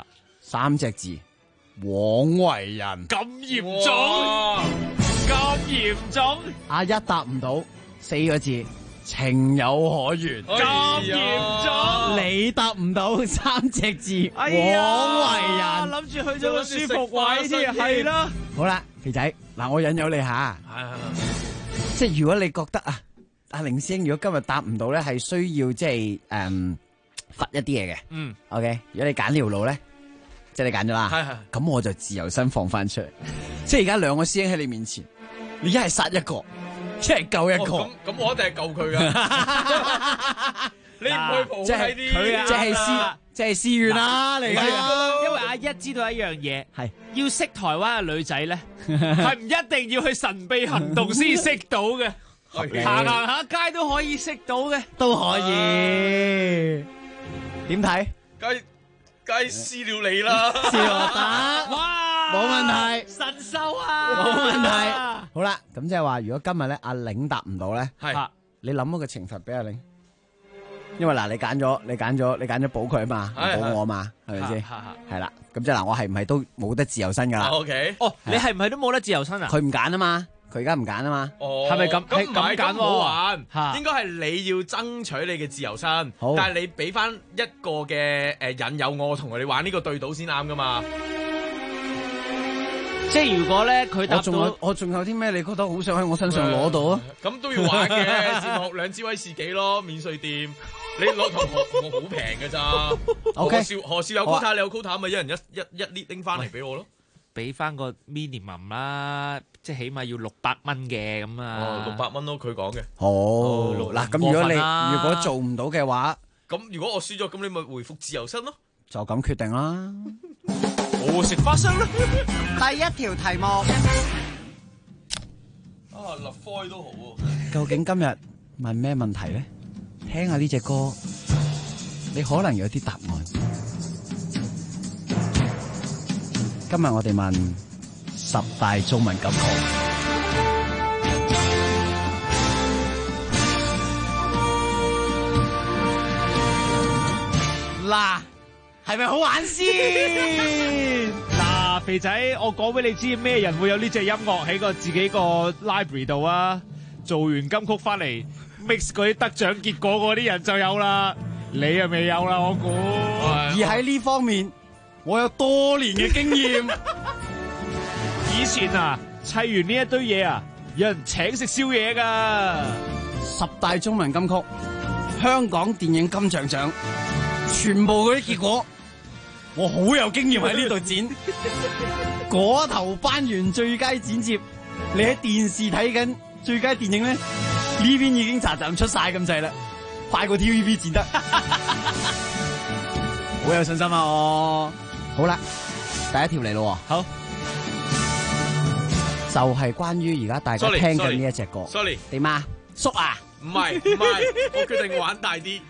，3隻字。枉為人咁嚴重，咁嚴重。 阿一答唔到4個字，情有可原。 咁嚴重， 你答唔到3隻字，枉為人。 諗住去咗個舒服位添，係啦。 好啦，肥仔，嗱我引誘你下，即係如果你覺得啊，阿凌師兄如果今日答唔到咧，係需要即係罰一啲嘢嘅。OK， 如果你揀呢條路咧。即係你揀咗啦，咁我就自由身放翻出嚟。即係而家2個師兄喺你面前，你一係殺一個，一係救一個。 咁我一定係救佢噶。你唔去抱低啲， 即係思遠啦，嚟噶。 因為阿一知道一樣嘢，係要識台灣嘅女仔咧，係唔一定要去神秘行動先識到嘅，行下街都可以識到嘅， 都可以。點睇？ 梗係私了你啦， 私我得， 哇， 冇問題， 神獸啊， 冇問題。好啦，咁即係話，如果今日咧阿玲答唔到咧，係你諗一個懲罰俾阿玲，因為嗱你揀咗保佢啊嘛，保我啊嘛，係咪先？係啦，咁即係嗱，我係唔係都冇得自由身噶啦 ？OK， 哦，你係唔係都冇得自由身啊？ 佢唔揀啊嘛。佢而家唔揀啊嘛， 係咪咁？ 咁唔係咁好玩，應該係你要爭取你嘅自由身，但係你俾翻一個嘅引誘我同佢哋玩呢個對賭先啱噶嘛。 即係如果咧佢答到， 我仲有啲咩你覺得好想喺我身上攞到啊？ 咁都要玩嘅，先學2支威士忌咯，免稅店，你攞同我好平㗎咋。何少有 quota， 你有 quota 咪一人一列拎翻嚟俾我咯。 俾翻個 minimum 啦，即係起碼要600蚊嘅咁啊。 600蚊咯，佢講嘅。 嗱，咁如果做唔到嘅話， 咁如果我輸咗，咁你咪回復自由身咯。 就咁決定啦。 我食花生啦。 第一條題目。 立開都好喎。 究竟今日問咩問題咧？聽下呢隻歌，你可能有啲答案。今日我哋問10大中文金曲。嗱，係咪好玩先？ 嗱，肥仔，我講俾你知咩人會有呢隻音樂喺自己個 library 度啊？做完金曲翻嚟 mix 嗰啲得獎結果嗰啲人就有啦，你又未有啦，我估。 而喺呢方面，我有多年嘅經驗。 以前啊，砌完呢一堆嘢啊，有人請食宵夜噶。 10大中文金曲，香港電影金像獎，全部嗰啲結果， 我好有經驗喺呢度剪。嗰頭頒完最佳剪接，你喺電視睇緊最佳電影咧，呢邊已經喳出晒咁滯啦，快過 TVB 剪得。好有信心啊我。好啦，第一條嚟咯。 好， 就係關於而家大家聽緊呢一隻歌。 Sorry， 點啊？叔啊？ 唔係，我決定玩大啲。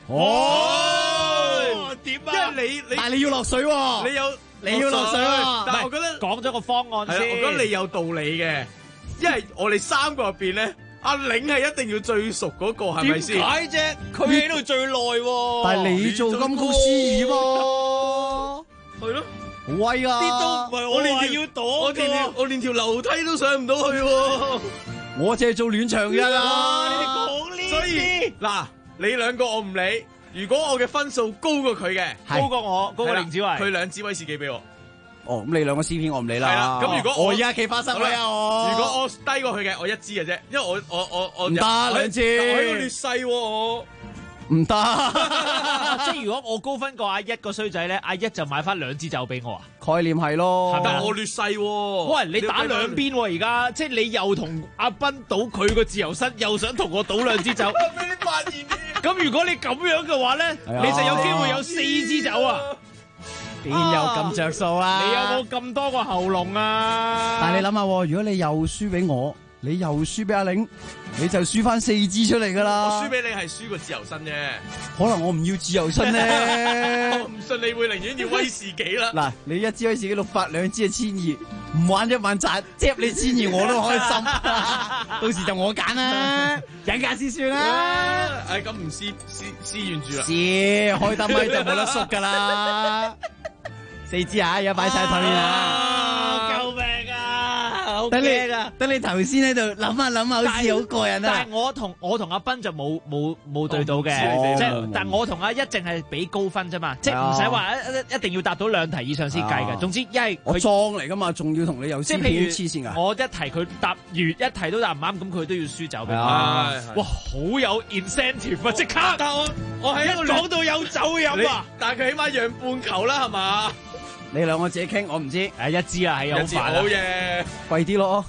點啊？ 因為你， 但係你要落水喎。你要落水喎。 但係我覺得講咗個方案先。 我覺得你有道理嘅，因為我哋三個入邊咧，阿嶺係一定要最熟嗰個，係咪先？ 點解啫？佢喺度最耐喎。 但係你做金曲司儀喎。 係咯。 好威啊！ 啲都唔係我話要躲我連條樓梯都上唔到去喎。 我淨係做暖場㗎啦。 你講呢啲， 所以嗱，你兩個我唔理。如果我嘅分數高過佢嘅， 高過我，高過凌子維， 佢2支威士忌俾我。 哦，咁你兩個 C P 我唔理啦。 係啦，咁如果我而家企花生位啊我。 如果我低過佢嘅，我1支嘅啫，因為我唔得2支。 我喺個劣勢喎我。 唔得， 即係如果我高分過阿一個衰仔咧，阿一就買翻2支酒俾我啊？ 概念係咯， 但我劣勢喎。 喂，你打兩邊喎而家，即係你又同阿斌賭佢個自由身，又想同我賭2支酒。 俾你發現咁如果你咁樣嘅話咧，你就有機會有4支酒啊！ 邊有咁着數啊？ 你有冇咁多個喉嚨啊？ 但係你諗下，如果你又輸俾我，你又輸俾阿玲，你就輸翻4支出嚟噶啦。 我輸俾你係輸個自由身啫。 可能我唔要自由身咧。 我唔信你會寧願要威士忌啦。 嗱，你1支威士忌600，2支1200，唔玩1晚賺，接你1200我都開心。到時就我揀啦，忍價先算啦。 咁唔試完住啦。 試開得咪就冇得縮噶啦。4支啊，而家擺晒台面啊！ 救命啊！好等驚啊！ 等你頭先喺度諗下，好似好過癮啊！ 但係我同阿斌就冇對到嘅，即係但我同阿一淨係俾高分啫嘛，即係唔使話一定要答到2題以上先計嘅。總之，因為我裝嚟噶嘛，仲要同你有即係譬如黐線噶。 我一題佢答完一題都答唔啱，咁佢都要輸酒俾我。哇，好有 incentive 啊！即刻， 但我係一個講到有酒飲啊！ 但係佢起碼讓半球啦，係嘛？ 你兩個自己傾，我唔知。 1支啊，係好煩啊！ 好嘢， 貴啲咯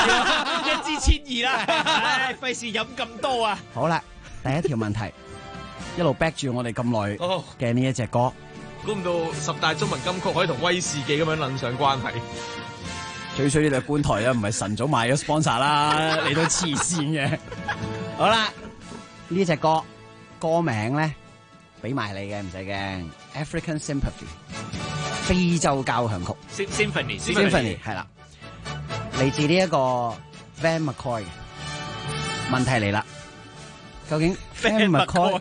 ，1支1200啦，唉，費事飲咁多啊！ 好啦，第一條問題，一路 back 住我哋咁耐嘅呢一隻歌， 估唔到10大中文金曲可以同威士忌咁樣撚上關係。 最衰呢度觀台啊，唔係晨早買咗 sponsor 啦，你都黐線嘅。好啦，呢隻歌名咧俾埋你嘅，唔使驚。African Sympathy。非洲交響曲 Symphony 係啦，嚟自呢一個 Van McCoy 嘅。問題嚟啦，究竟 Van McCoy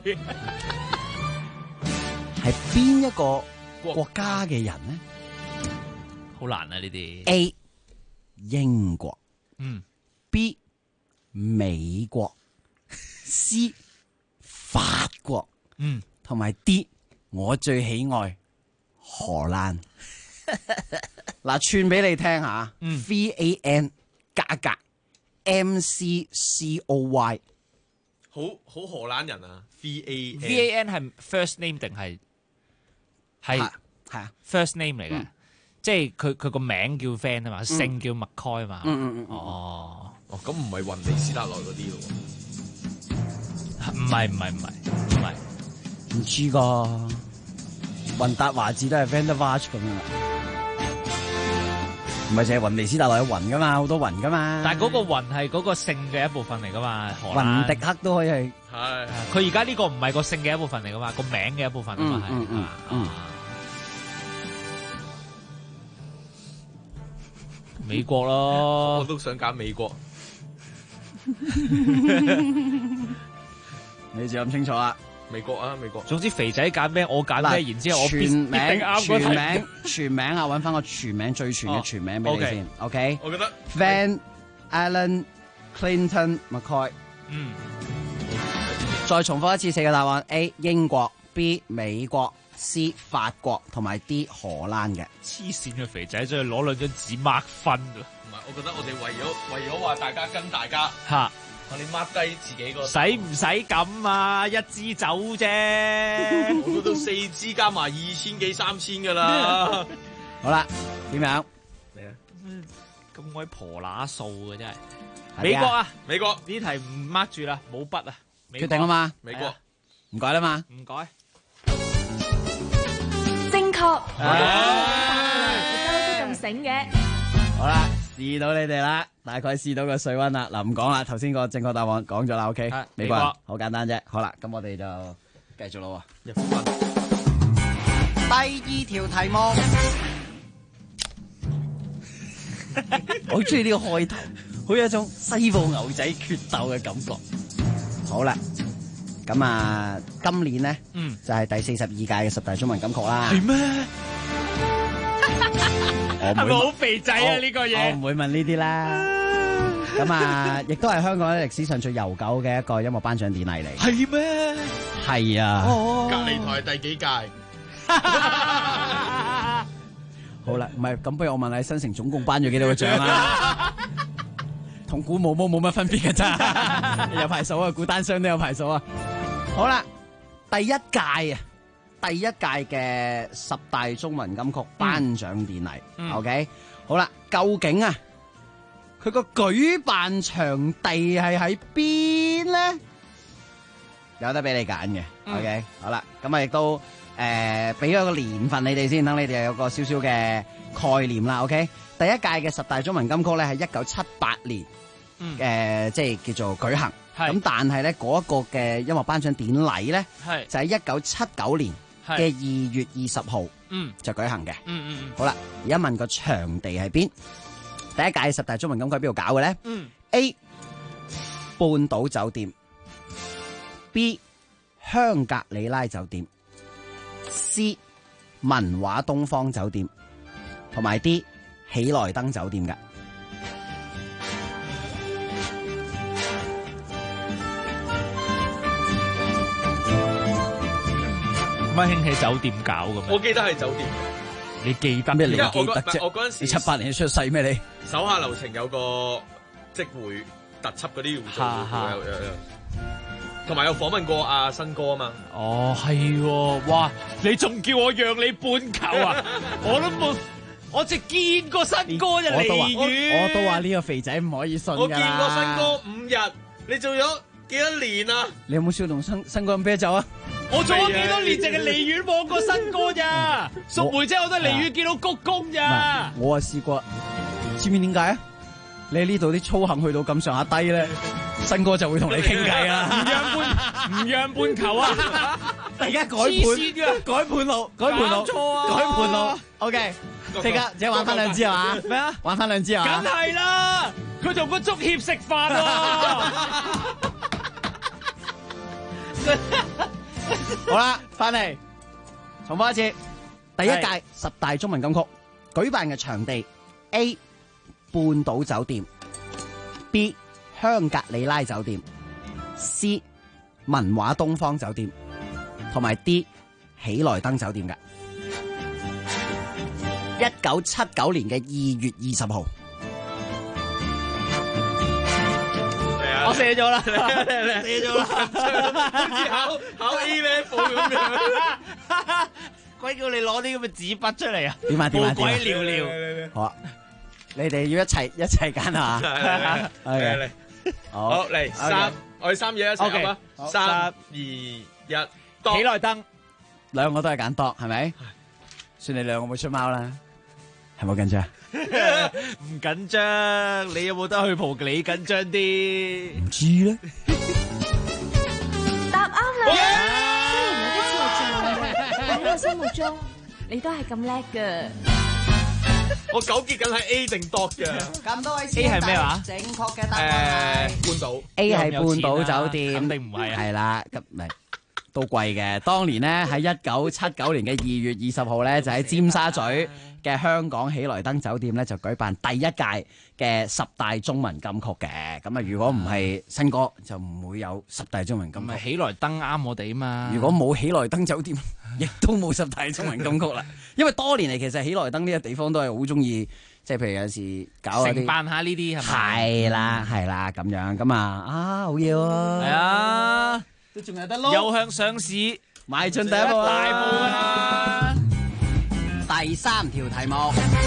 係邊一個國家嘅人呢？ 好難啊呢啲。 A 英國，B 美國，C 法國，同埋 D 我最喜愛荷蘭。嗱，串俾你聽下，VAN 加格 MCCOY， 好荷蘭人啊 VAN 係 first name 定係係啊 first name 嚟嘅，即係佢個名叫 Van 啊嘛，姓叫 McCoy 啊嘛。哦， 咁唔係雲尼斯達萊嗰啲咯？ 唔係， 唔知噶。雲達華字都係 Van der Waals 咁樣啦，唔係淨係雲尼斯達萊有雲噶嘛，好多雲噶嘛。 但係嗰個雲係嗰個姓嘅一部分嚟噶嘛， 雲迪克都可以係。 係。 佢而家呢個唔係個姓嘅一部分嚟噶嘛，個名嘅一部分啊嘛係。美國咯， 我都想揀美國。 你就諗清楚啦。 美國啊，美國。 總之肥仔揀咩，我揀咩，然之後我必定啱嗰題。 全名啊，揾翻個全名最全嘅全名俾你先。OK。 我覺得 Van Allen Clinton McCoy。再重複一次4個答案 ：A 英國、B 美國、C 法國同埋 D 荷蘭嘅。 黐線嘅肥仔，真係攞2張紙 mark 分㗎。 唔係，我覺得我哋為咗話大家跟大家嚇。 你 mark 低自己個使唔使咁啊？一支酒啫， 我都4支加埋2000幾3000噶啦。 好啦，點樣？ 嚟啊！ 咁鬼婆乸數嘅真係。 係美國啊， 美國呢題唔 mark 住啦，冇筆啊。 決定啦嘛？ 美國唔改啦嘛？ 唔改。 正確。你都咁醒嘅。 好啦，試到你哋啦，大概試到個水溫啦。嗱，唔講啦，頭先個正確答案講咗啦。OK，美國人好簡單啫。好啦，咁我哋就繼續咯。 入分。 第2條題目， 我好中意呢個開頭，好有一種西部牛仔決鬥嘅感覺。好啦，咁啊，今年咧，就係第42屆嘅10大中文金曲啦。 係咩？ 係咪好肥仔啊？呢個嘢我唔會問呢啲啦。咁啊，亦都係香港歷史上最悠久嘅一個音樂頒獎典禮嚟。 係咩？ 係啊。 隔離台第幾屆？ 好啦，唔係咁，不如我問下新城總共頒咗幾多個獎啊？同估冇乜分別嘅咋，有排數啊，估單雙都有排數啊。好啦，第一屆嘅10大中文金曲頒獎典禮，OK， 好啦，究竟啊，佢個舉辦場地係喺邊咧？有得俾你揀嘅，OK， 好啦，咁啊亦都俾咗個年份你哋先，等你哋有個少少嘅概念啦，OK。第一屆嘅10大中文金曲咧係1978年。即係叫做舉行，咁但係咧嗰一個嘅音樂頒獎典禮咧，就喺1979年嘅2月20號，就舉行嘅。好啦，而家問個場地喺邊？第一屆10大中文金曲喺邊度搞嘅咧？A 半島酒店，B 香格里拉酒店，C 文華東方酒店，同埋 D 喜來登酒店㗎。 乜興起酒店搞嘅咩？ 我記得係酒店。 你記得咩？你記得啫？ 我嗰陣時， 你78年出世咩？你手下留情有個即會特輯嗰啲要做，有，同埋有訪問過阿新哥啊嘛。 哦，係，哇！你仲叫我讓你半球啊？我都冇，我只見過新哥就離遠。 我都話呢個肥仔唔可以信㗎啦。 我見過新哥5日，你做咗幾多年啊？ 你有冇試過同新哥飲啤酒啊？ 我做咗幾多年，淨係離遠望過新哥咋？淑梅姐我都離遠見到鞠躬咋？ 我啊試過，知唔知點解啊？你喺呢度啲操行去到咁上下低咧，新哥就會同你傾偈啦。 唔讓半球啊！ 大家改盤路，改盤路。OK， 即刻即係玩翻兩支係嘛？咩啊？玩翻兩支係嘛？ 梗係啦，佢同個足協食飯啊！ 好啦，翻嚟重複一次，第一屆10大中文金曲舉辦嘅場地 A 半島酒店， B 香格里拉酒店， C 文華東方酒店，同埋 D 喜來登酒店嘅。1979年嘅2月20號。 我寫咗啦， 寫咗啦，好似考 A level 咁樣。 鬼叫你攞啲咁嘅紙筆出嚟啊！ 點啊？ 無鬼聊聊。 好啊，你哋要一齊揀啊！ 嚟，好嚟3，我哋3嘢一齊啊！3、2、1， 喜來登， 兩個都係揀多，係咪？算你兩個冇出貓啦，係咪緊張？ 唔緊張，你有冇得去蒲？你緊張啲？ 唔知咧。 答啱啦！雖然有啲似係撞嘅，但喺我心目中，你都係咁叻㗎。 我糾結緊係 A 定 dot 嘅。 咁多位 A 係咩話？ 正確嘅答案係半島。 A 係半島酒店， 肯定唔係啊。 係啦，咁咪都貴嘅。當年咧喺1979年嘅2月20號咧，就喺尖沙咀嘅香港喜來登酒店咧就舉辦第一屆嘅10大中文金曲嘅。咁啊，如果唔係新歌，就唔會有10大中文金曲。 喜來登啱我哋啊嘛。 如果冇喜來登酒店，亦都冇10大中文金曲啦。因為多年嚟其實喜來登呢個地方都係好中意即係譬如有時搞嗰啲承辦下呢啲係咪？ 係啦咁樣咁好嘢喎！ 係啊， 都仲有得撈， 又向上市邁進第一步大步啦！ 第3條題目，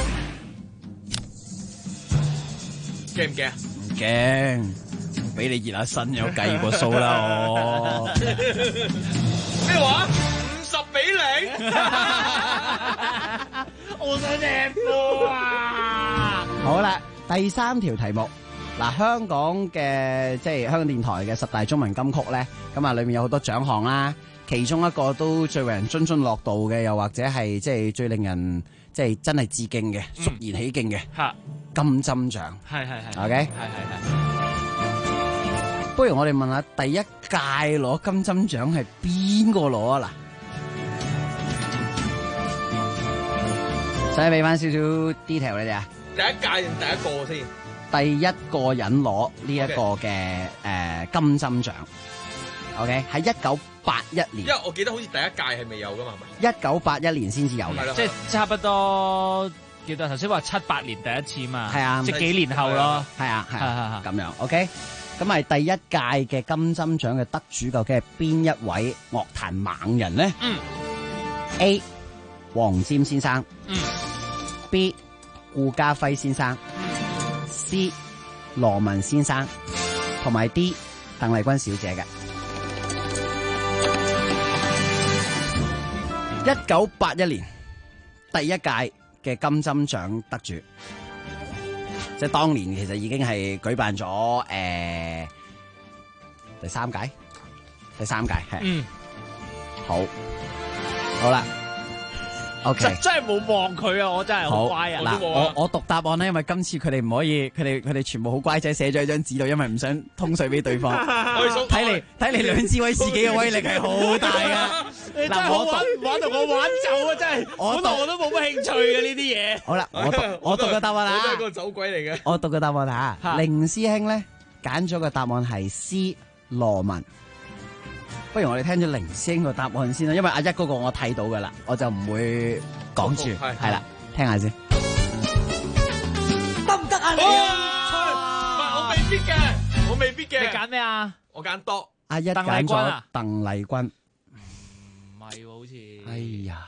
驚唔驚？ 唔驚，俾你熱下身有計過數啦我。 咩話？50比0？ 我想踢波啊！ 好啦，第3條題目，嗱，香港嘅即係香港電台嘅10大中文金曲咧，咁啊裏面有好多獎項啦，其中一個都最為人津津樂道嘅，又或者係即係最令人即係真係致敬嘅，肅然起敬嘅，金針獎， 係 ，OK，不如我哋問下第一屆攞金針獎係邊個攞啊？嗱，使俾翻少少 detail 你哋啊？ 第一屆定第一個先？ 第一個人攞呢一個嘅金針獎 ，OK，喺1981年。 因為我記得好似第一屆係未有噶嘛，係咪 ？1981年先至有嘅， 即係差不多幾多？頭先話7-8年第一次嘛， 係啊， 即係幾年後咯， 係啊，咁樣 OK。咁係第一屆嘅金針獎嘅得主究竟係邊一位樂壇猛人咧？A. 黃霑先生，B. 顧嘉輝先生，C. 羅文先生，同埋 D. 鄧麗君小姐嘅。1981年第一屆嘅金針獎得主，即係當年其實已經係舉辦咗第三屆係，好啦。OK， 真係冇望佢啊！我真係好乖啊！ 嗱，我讀答案咧，因為今次佢哋唔可以，佢哋全部好乖仔寫咗喺張紙度，因為唔想通水俾對方。睇嚟梁志偉自己嘅威力係好大噶。 嗱，我玩同我玩酒啊，真係我都冇乜興趣嘅呢啲嘢。 好啦，我讀個答案啦。 我都係個酒鬼嚟嘅。 我讀個答案吓，凌師兄咧揀咗個答案係 C 羅文。不如我哋聽咗凌師兄個答案先啦，因為阿一嗰個我睇到噶啦，我就唔會講住，係啦，聽下先。 得唔得啊你啊？我未必嘅， 你揀咩啊？ 我揀多。 阿一揀咗鄧麗君， 唔係喎，好似。 哎呀，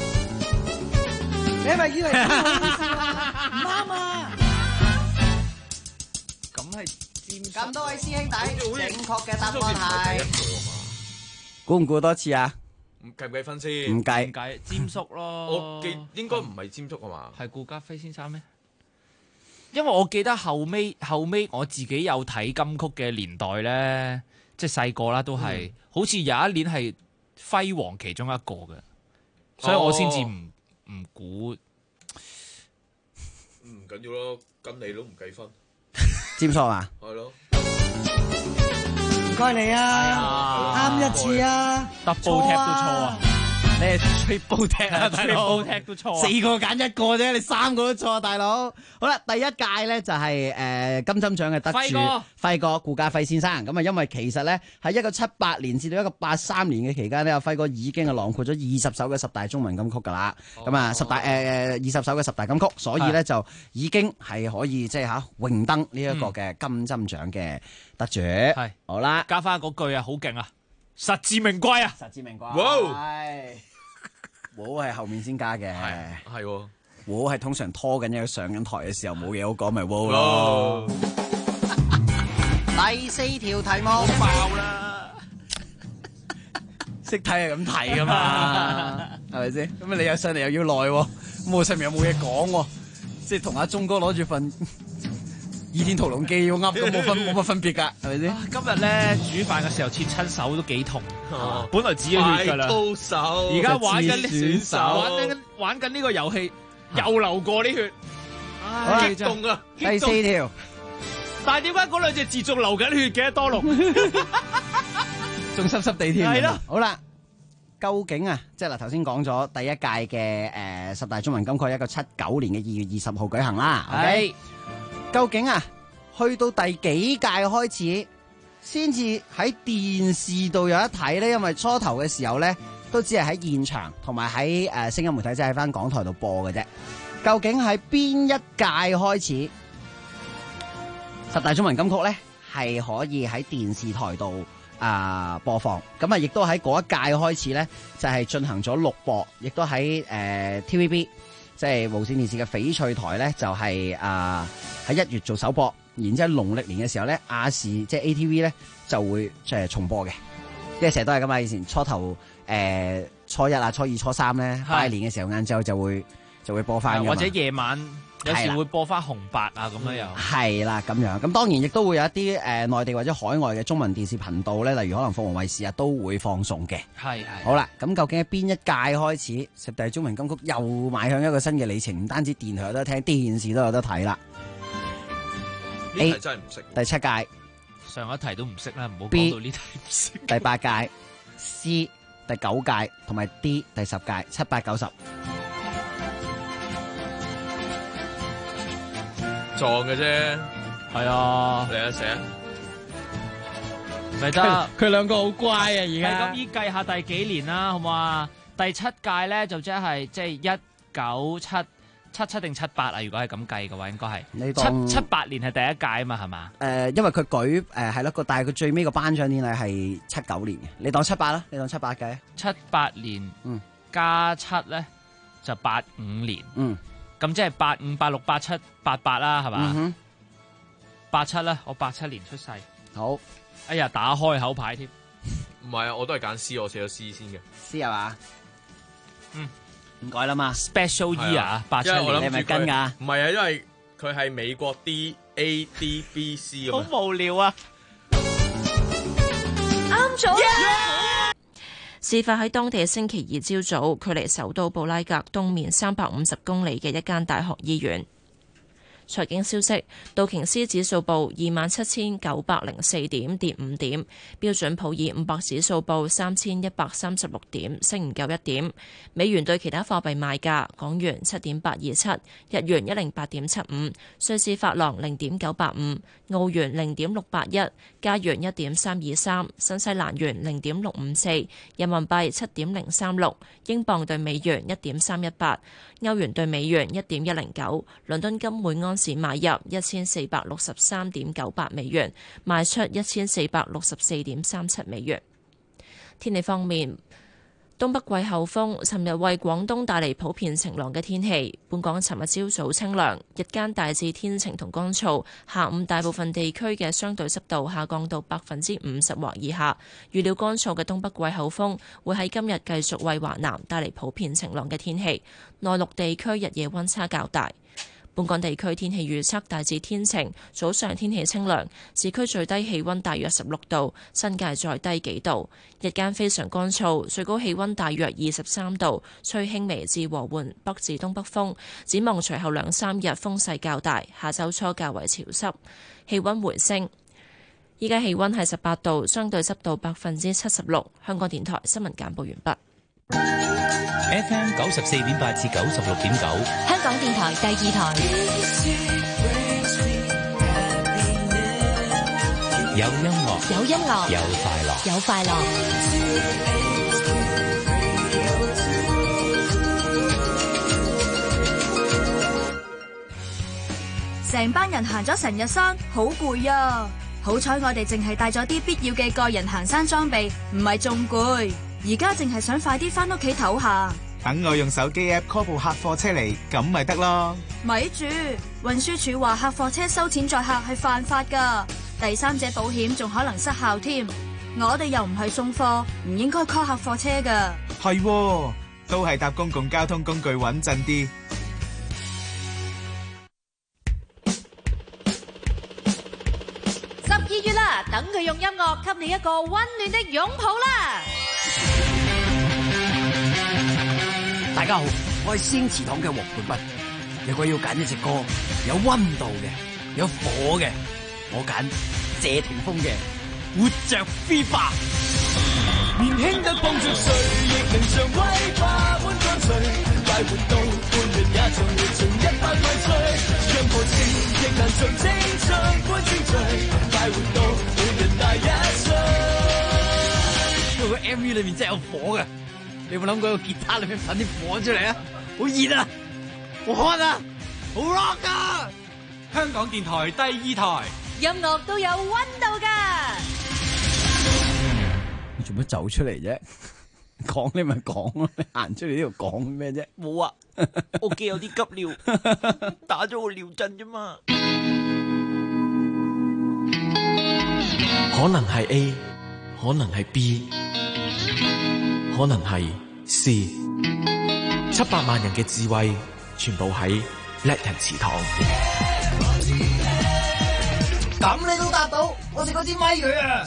你係咪以為唔啱啊？ 咁係咁多位師兄弟，正確嘅答案係。 估唔估多次啊？ 計唔計分先？ 唔計， 霑叔咯。 我記應該唔係霑叔啊嘛？ 係顧嘉輝先生咩？因為我記得後尾我自己有睇金曲嘅年代咧，即係細個啦，都係好似有一年係輝煌其中一個嘅，所以我先至唔估。 唔緊要咯，跟你都唔計分。 霑叔啊？ 係咯。 唔該你啊，啱一次啊 ，double tap 都錯啊， 你係 triple tap 啊，大佬 ，triple tap 都錯 ，4個揀一個啫，你3個都錯，大佬。好啦，第一屆咧就係金針獎嘅得主輝哥顧嘉輝先生。咁啊，因為其實咧喺1978年至到1983年嘅期間咧，阿輝哥已經係囊括咗20首嘅10大中文金曲噶啦。咁啊，20首嘅10大金曲，所以咧就已經係可以即係榮登呢一個嘅金針獎嘅得主。係好啦， 加翻嗰句啊，好勁啊，實至名歸啊， 實至名歸。 哇！ 係後面先加嘅， 係。 係通常拖緊一個上緊台嘅時候冇嘢好講，咪wow咯。第4條題目爆啦，識睇係咁睇噶嘛，係咪先？咁你又上嚟又要耐，咁我上面又冇嘢講，即係同阿鐘哥攞住份《倚天屠龍記》要噏都冇乜分別㗎，係咪先？ 今日咧煮飯嘅時候切親手都幾痛，本來止咗血㗎啦，而家玩緊呢個遊戲又流過啲血，激動啊！ 第4條， 但係點解嗰兩隻字仲流緊血嘅？多龍仲濕濕地添， 係咯。 好啦，究竟啊，即係嗱頭先講咗第一屆嘅10大中文金曲1979年嘅2月20號舉行啦，係。究竟啊，去到第幾屆開始，先至喺電視度有得睇咧？因為初頭嘅時候咧，都只係喺現場同埋喺聲音媒體，即係喺翻港台度播嘅啫。 究竟喺邊一屆開始10大中文金曲咧係可以喺電視台度播放？咁啊，亦都喺嗰一屆開始咧就係進行咗錄播，亦都喺TVB 即係無線電視嘅翡翠台咧就係喺1月做首播，然之後農曆年嘅時候咧亞視即係 ATV 咧就會重播嘅，因為成日都係咁啊！以前初頭初一啊、初二、初三咧拜年嘅時候，晏晝就會播翻， 或者夜晚有時會播翻紅白啊咁樣又係啦咁樣。咁當然亦都會有一啲內地或者海外嘅中文電視頻道咧，例如可能鳳凰衛視啊都會放送嘅。係好啦，咁究竟喺邊一屆開始10大中文金曲又邁向一個新嘅里程？唔單止電台有得聽，電視都有得睇啦。 呢題真係唔識。 第7屆， 上一題都唔識啦，唔好講到呢題唔識。 第8屆 C。第9屆同埋 D 第10屆7、8、9、10 撞嘅啫， 係啊， 嚟啊寫， 咪得佢兩個好乖啊！而家咁依計下第幾年啦，好唔好啊？第7屆咧就即係1977、77定78啊？如果係咁計嘅話，應該係78年係第一屆啊嘛，係嘛？ 因為佢舉係咯，但係佢最尾個頒獎典禮係79年嘅，你當78啦，你當78計 78年，加7咧就85年，咁即係85、86、87、88啦，係嘛？87啦，我87年出世。 好， 哎呀，打開口牌添， 唔係啊，我都係揀 C， 我寫咗 C 先嘅。 C 係嘛？唔改啦嘛 ，Special Year 87年， 你係咪跟㗎？ 唔係啊，因為佢係美國 D、A、D、B、C 咁。 好無聊啊！ 啱咗。 事發喺當地星期2朝早，距離首都布拉格東面350公里嘅一間大學醫院。財經消息，道瓊斯指數報27,904點，跌5點；標準普爾500指數報3,136點，升唔夠1點。美元對其他貨幣賣價：港元7.827，日元108.75，瑞士法郎0.985，澳元0.681，加元1.323，新西蘭元0.654，人民幣7.036，英鎊對美元1.318，歐元對美元1.109，倫敦金每安士買入1463.98美元，賣出1464.37美元。天氣方面，東北季候風尋日為廣東帶嚟普遍晴朗嘅天氣。本港尋日朝早清涼，日間大致天晴同乾燥，下午大部分地區嘅相對濕度下降到50%或以下。預料乾燥嘅東北季候風會喺今日繼續為華南帶嚟普遍晴朗嘅天氣。內陸地區日夜溫差較大。本港地區天氣預測大致天晴，早上天氣清涼，市區最低氣溫大約16度，新界再低幾度。日間非常乾燥，最高氣溫大約23度，吹輕微至和緩北至東北風。展望隨後2、3日風勢較大，下週初較為潮濕，氣溫回升。依家氣溫係18度，相對濕度76%。香港電台新聞簡報完畢。 FM 94.8至96.9， 香港電台第2台。 有音樂， 有音樂， 有快樂， 有快樂。 成班人行咗成日山，好攰啊！好彩我哋淨係帶咗啲必要嘅個人行山裝備，唔係仲攰。而家淨係想快啲翻屋企唞下。 等我用手機 app call 部客貨車嚟，咁咪得咯。 咪住，運輸署話客貨車收錢載客係犯法噶，第三者保險仲可能失效添。我哋又唔係送貨，唔應該 call 客貨車噶。 係，都係搭公共交通工具穩陣啲。 12月啦，等佢用音樂給你一個溫暖的擁抱啦！ 大家好，我係仙祠堂嘅黃冠斌。如果要揀一隻歌有溫度嘅、有火嘅，我揀謝霆鋒嘅《活着 Fever》。 年輕得幫着誰，亦能像威化般乾脆。快活到半日也像活盡100萬歲。讓何情亦能像青春般精粹。快活到每日大1歲。 個 MV 裏面真係有火嘅。你有冇諗過個吉他裏面噴啲火出嚟啊？好熱啊！ 好 hot 啊，好 rock 啊！ 香港電台第2台， 音樂都有溫度㗎。 你做乜走出嚟啫？講你咪講咯，你行出嚟呢度講咩啫？ 冇啊，屋企有啲急尿，打咗個尿震啫嘛。 可能係 A， 可能係 B， 可能係 C。700萬人嘅智慧，全部喺叻人祠堂。 咁你都答到，我食嗰支咪佢啊！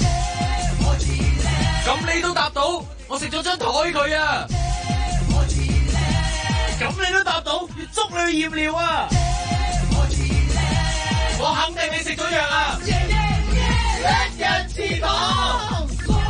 咁你都答到，我食咗張台佢啊！ 咁你都答到，要捉你去驗尿啊！ 我肯定你食咗藥啊！ 叻人祠堂。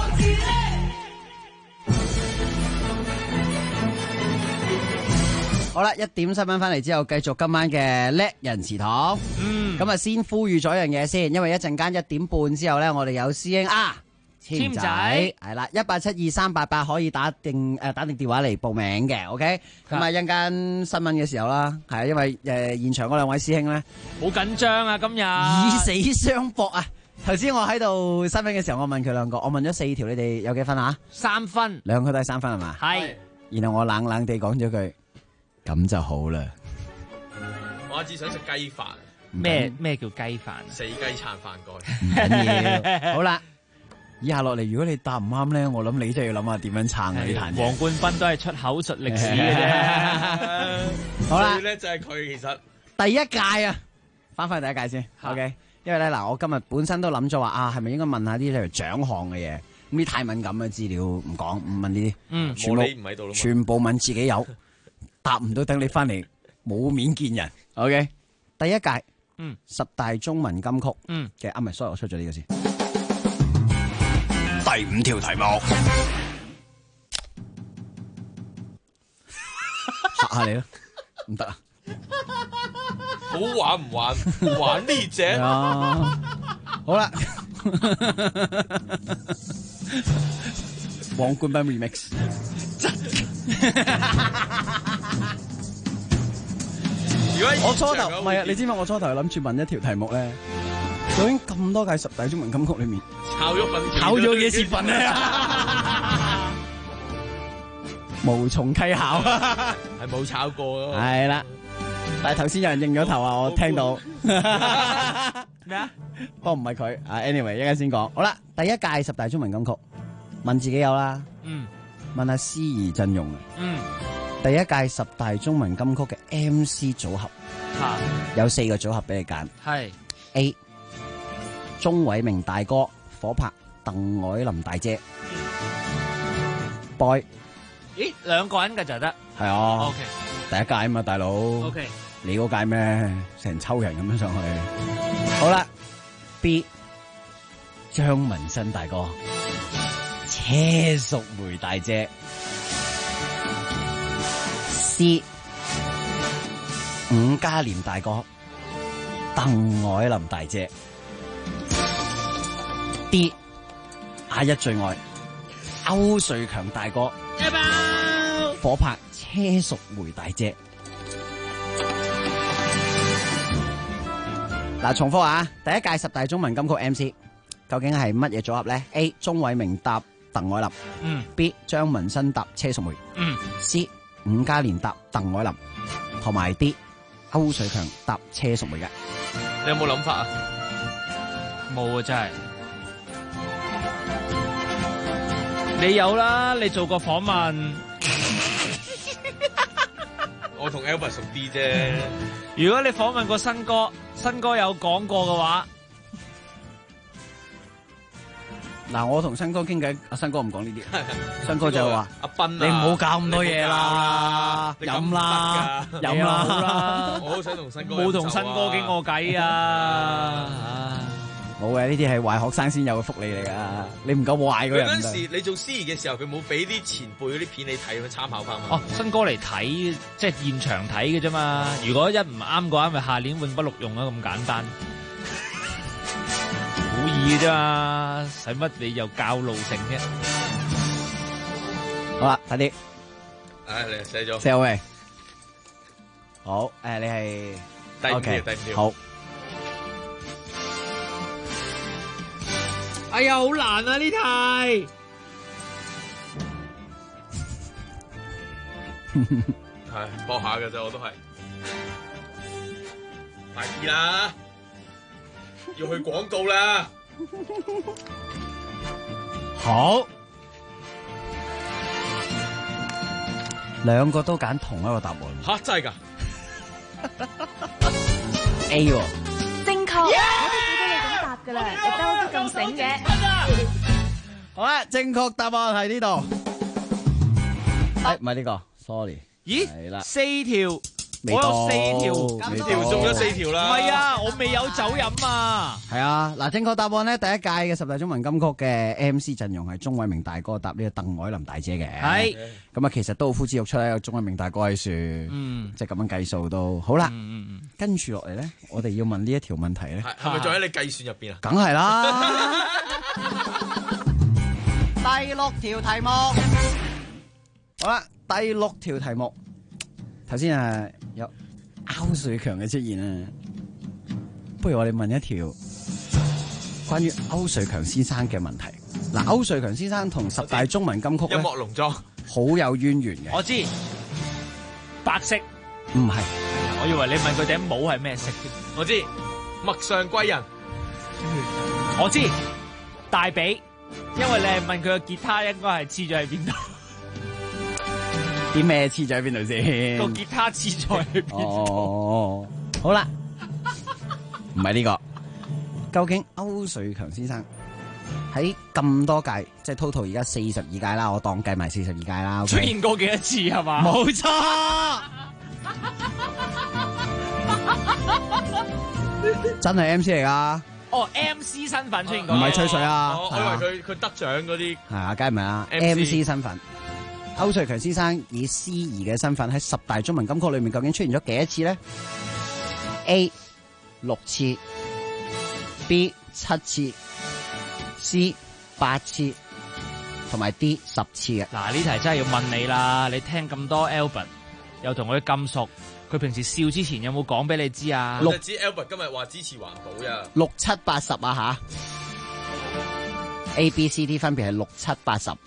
好啦，1點新聞翻嚟之後，繼續今晚嘅叻人祠堂。咁啊，先呼籲咗一樣嘢先，因為一陣間1點半之後咧，我哋有師兄簽仔係啦，1872388可以打定電話嚟報名嘅。OK， 咁啊，一陣間新聞嘅時候啦，係啊，因為現場嗰兩位師兄咧好緊張啊，今日以死相搏啊！頭先我喺度新聞嘅時候，我問佢兩個，我問咗4條，你哋有幾分啊 ？3分， 兩個都係3分係嘛？ 係。 然後我冷冷地講咗句，咁就好啦。 我只想食雞飯。 咩叫雞飯啊？ 死雞撐飯蓋。 唔緊要。好啦，以下落嚟，如果你答唔啱咧，我諗你真係要諗下點樣撐啊呢壇嘢。 黃冠斌都係出口述歷史嘅啫。 好啦， 最叻就係佢其實。 第一屆啊，翻返去第一屆先。OK， 因為咧嗱，我今日本身都諗咗話係咪應該問下啲例如獎項嘅嘢？咁啲太敏感嘅資料唔講，唔問呢啲。全部唔喺度咯。 全部問自己有，答唔到等你翻嚟冇面見人。OK， 第一屆。10大中文金曲嘅唔係，sorry，我出咗呢個先。第5條題目，嚇下你啦，唔得啊！ 好玩唔玩？玩呢隻？ 好啦，黃冠斌 remix。我初頭唔係啊，你知唔知我初頭諗住問一條題目咧，究竟咁多屆10大中文金曲裏面， 炒咗幾次份啊？無從稽考， 係冇炒過咯。 係啦，但係頭先有人應咗頭啊，我聽到咩啊？不過唔係佢啊 ，anyway， 一陣間先講。好啦，第一屆10大中文金曲，問自己有啦，問下司儀陣容啊，第一屆10大中文金曲嘅 MC 組合，有4個組合俾你揀。係 A， 鐘偉明大哥火拍鄧藹霖大姐。Boy， 咦，2個人嘅就得。 係啊。 OK， 第一屆啊嘛，大佬。 OK， 你嗰屆咩？成抽人咁樣上去。好啦 ，B， 張文新大哥，車淑梅大姐。C， 伍嘉廉大哥，鄧藹霖大姐。D， 阿一最愛，歐瑞強大哥，火拍車淑梅大姐。嗱，重複啊！第一屆10大中文金曲 MC 究竟係乜嘢組合咧 ？A， 鐘偉明搭鄧藹霖。B， 張文新搭車淑梅。C，伍嘉廉搭鄧藹霖，同埋啲歐瑞強搭車淑梅嘅， 你有冇諗法啊？ 冇啊，真係。你有啦，你做過訪問。 我同 Albert 熟啲啫。 如果你訪問過新歌，新歌有講過嘅話。 嗱，我同新哥傾偈，阿新哥唔講呢啲，新哥就話： 阿斌， 你唔好搞咁多嘢啦，飲啦，飲啦。 我好想同新哥冇同新哥傾過偈啊！ 冇嘅，呢啲係壞學生先有嘅福利嚟噶，你唔夠壞嗰人。 嗰陣時你做司儀嘅時候，佢冇俾啲前輩嗰啲片你睇，咁參考翻嘛？ 哦，新歌嚟睇，即係現場睇嘅啫嘛。如果一唔啱嘅話，咪下年永不錄用啊，咁簡單。好易嘅啫嘛，使乜你又教路成啫？ 好啦，快啲。 你寫咗。 寫好未？ 好，你係第五 OK， 條，第五條。 好。 哎呀，好難啊呢題。 係搏下嘅啫，我都係。快啲啦，要去廣告啦。 好，兩個都揀同一個答案。 吓，真係㗎 A 喎。 正確，我都估到你咁答噶啦，你都咁醒嘅。 好啦，正確答案係呢度。唔係呢個 ，sorry。 咦？ 係啦， 4條， 未我有到 4條， 未到中咗4條啦。 唔係啊，我未有酒飲啊。 係啊，嗱，正確答案咧，第一屆嘅十大中文金曲嘅 MC 陣容係鍾偉明大哥答呢個鄧藹霖大姐嘅。 係。 咁啊，其實都好呼之欲出咧，有鍾偉明大哥喺樹，即係咁樣計數都好啦。跟住落嚟咧，我哋要問呢一條問題咧， 係咪仲喺你計算入邊啊？ 梗係啦。 第六條題目， 好啦，第六條題目，頭先有區瑞強嘅出現啊，不如我哋問一條關於區瑞強先生嘅問題。嗱，區瑞強先生同十大中文金曲音樂農莊好有淵源嘅。 我知，白色。 唔係， 我以為你問佢頂帽係咩色添。 我知，陌上歸人。 我知，大髀，因為你係問佢個吉他應該係黐咗喺邊度。 啲咩黐咗喺邊度先？ 個吉他黐咗喺邊度？ 哦，好啦，唔係呢個。究竟區瑞強先生喺咁多屆，即係 total 而家42屆啦，我當計埋42屆啦。 出現過幾多次係嘛？ 冇錯，真係 MC 嚟噶。 哦 ，MC 身份出現過， 唔係吹水啊！ 我以為佢得獎嗰啲係啊，梗係唔係啦 ？MC 身份，區瑞強先生以司儀嘅身份喺十大中文金曲裏面，究竟出現咗幾多次咧 ？A 6次 ，B 7次 ，C 8次，同埋 D 10次嘅。 嗱，呢題真係要問你啦！你聽咁多 Albert，又同佢咁熟，佢平時笑之前有冇講俾你知啊？ 我就知 Albert 今日話支持環保呀。 6、7、8、10啊吓 ，A、B、C、D 分別係6、7、8、10。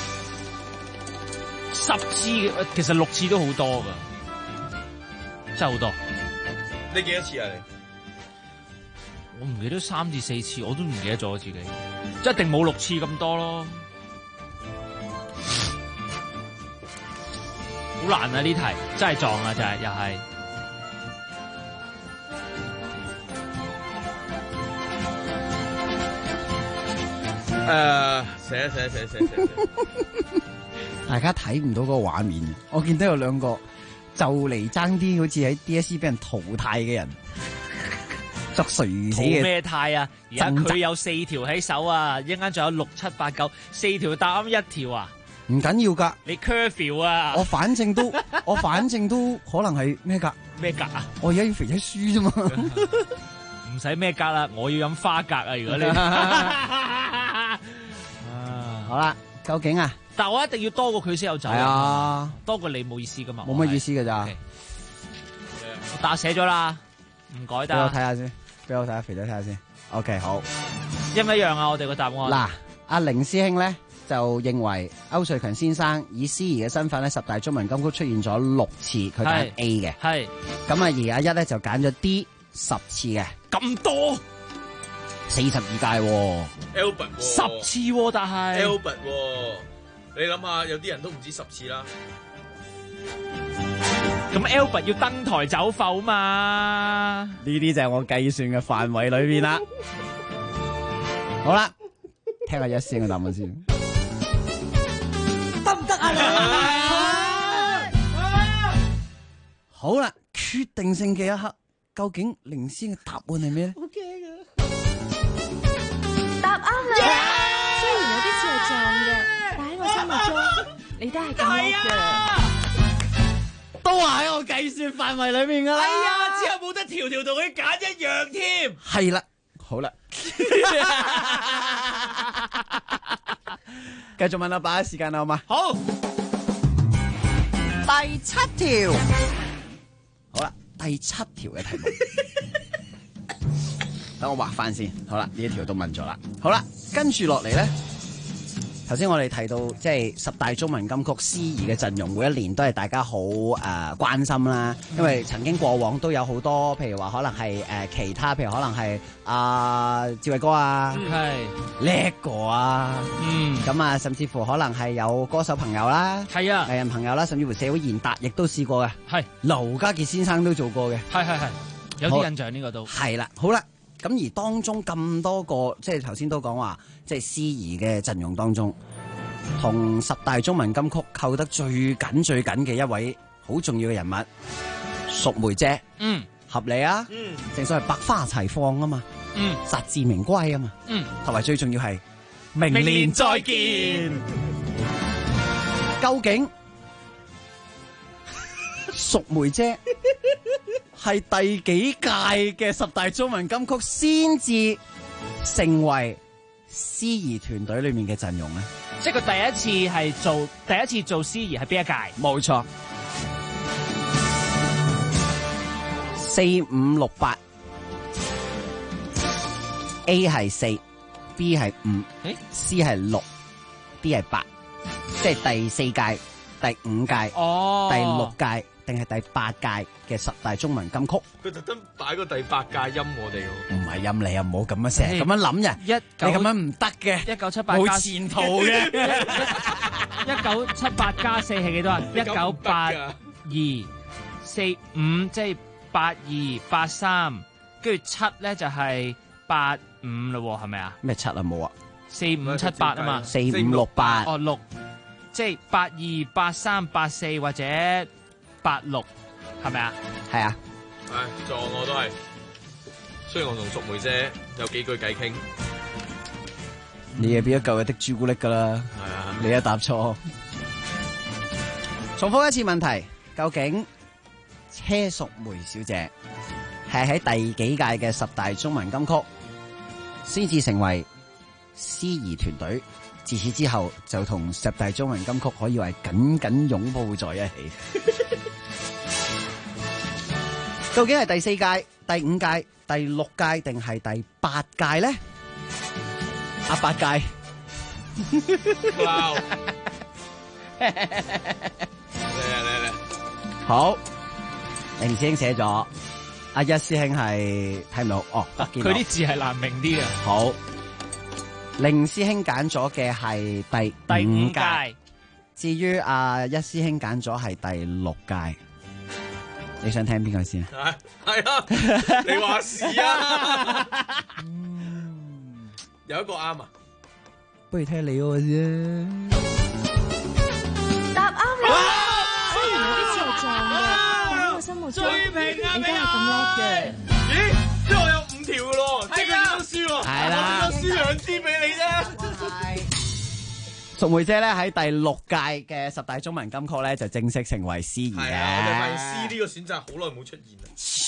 10次，其實6次都好多噶，真係好多。 你幾多次啊？你我唔記得3至4次，我都唔記得咗我自己，即係一定冇6次咁多咯。好難啊！呢題真係撞啊，就係又係。 寫。 大家睇唔到嗰個畫面，我見到有兩個就嚟爭啲，好似喺 DSE 俾人淘汰嘅人，作垂死嘅。 咩汰啊？而家佢有4條喺手啊，一陣間仲有6、7、8、9 4條答啱1條啊！ 唔緊要噶， 你 curfew 啊！ 我反正都可能係咩格？ 咩格啊？ 我而家要肥仔輸啫嘛， 唔使咩格啦，我要飲花格啊！如果你好啦，究竟啊？ 但我一定要多過佢先有酒。係啊， 多過你冇意思噶嘛？ 冇乜意思噶咋？ 我答寫咗啦，唔改得。 俾我睇下先，俾我睇下肥仔睇下先。OK， 好， 一唔一樣啊？我哋個答案。 嗱，阿凌師兄咧就認為區瑞強先生以司儀嘅身份咧，十大中文金曲出現咗6次，佢揀 A 嘅。 係。 咁啊，而阿一咧就揀咗 D 10次嘅。 咁多 ？42屆喎。 Albert 10次喎，但係。 Albert 你諗下，有啲人都唔止10次啦。 咁 Albert 要登台走埠嘛？ 呢啲就係我計算嘅範圍裏邊啦。好啦，聽下一聲嘅答案先。 得唔得啊？ 好啦，決定性嘅一刻，究竟凌師嘅答案係咩咧？ 好驚啊！ 答啱啦！雖然有啲似係撞嘅，但喺我心目中，你都係咁叻嘅。 都話喺我計算範圍裏面噶啦。 係啊，之後冇得條條同佢揀一樣添。 係啦，好啦，繼續問啦，把握時間啦，好嘛？ 好。 第7條， 好啦， 第7條嘅題目。等我畫翻先。好啦，呢一條都問咗啦。好啦，跟住落嚟咧。頭先我哋提到即係10大中文金曲司儀嘅陣容，每一年都係大家好關心啦。因為曾經過往都有好多，譬如話可能係其他，譬如可能係志偉哥啊，係叻哥啊，咁啊，甚至乎可能係有歌手朋友啦，係啊，藝人朋友啦，甚至乎社會賢達亦都試過嘅，係劉家傑先生都做過嘅，係有啲印象呢個都係啦。好啦，咁而當中咁多個，即係頭先都講話。即係司儀嘅陣容當中，同10大中文金曲扣得最緊嘅一位好重要嘅人物，淑梅姐，合理啊，正所謂百花齊放啊嘛，實至名歸啊嘛，同埋最重要係明年再見。究竟淑梅姐係第幾屆嘅10大中文金曲先至成為司儀團隊裏面嘅陣容咧？ 即係佢第一次做司儀係邊一屆？ 冇錯，4、5、6、8 A 係4 B 係5 C 係6 D 係8，即係第4屆、第5屆、第6屆定係第8屆嘅10大中文金曲。 佢特登擺個第8屆陰我哋喎。 唔係陰你啊，唔好咁樣成日咁樣諗嘅，你咁樣唔得嘅 ，1978 冇前途嘅。 1978加4係幾多啊？1982、45即係82、83，跟住7咧就係85咯，係咪啊？ 咩7啊？冇啊 ，4、5、7、8啊嘛 ，4、5、6、8。 哦6，即係82、83、84或者86，係咪啊？ 係啊。 撞我都係，雖然我同淑梅姐有幾句偈傾， 你係變咗舊日的朱古力噶啦， 係啊， 你一答錯。重複一次問題，究竟車淑梅小姐係喺第幾屆嘅10大中文金曲先至成為司儀團隊？自此之後就同10大中文金曲可以話緊緊擁抱在一起。究竟係第4屆、第5屆、第6屆定係第8屆咧？8屆。 哇！嚟。 好，凌師兄寫咗，阿一師兄係睇唔到，哦， 佢啲字係難明啲嘅。 好，凌師兄揀咗嘅係第5屆，至於阿一師兄揀咗係第6屆。你想聽邊個先？ 係啊，你話事啊！有一個啱啊， 不如聽你嗰個先。 答啱啦！雖然有啲似係撞嘅，但喺我心目中，你都係咁叻嘅。 咦？即係我有5條嘅咯，即係佢點樣輸喎？ 係啦， 我輸2支俾你啫。 淑梅姐咧喺第6屆嘅10大中文金曲咧就正式成為司儀嘅。 係啊，我哋發現 C 呢個選擇好耐冇出現啦。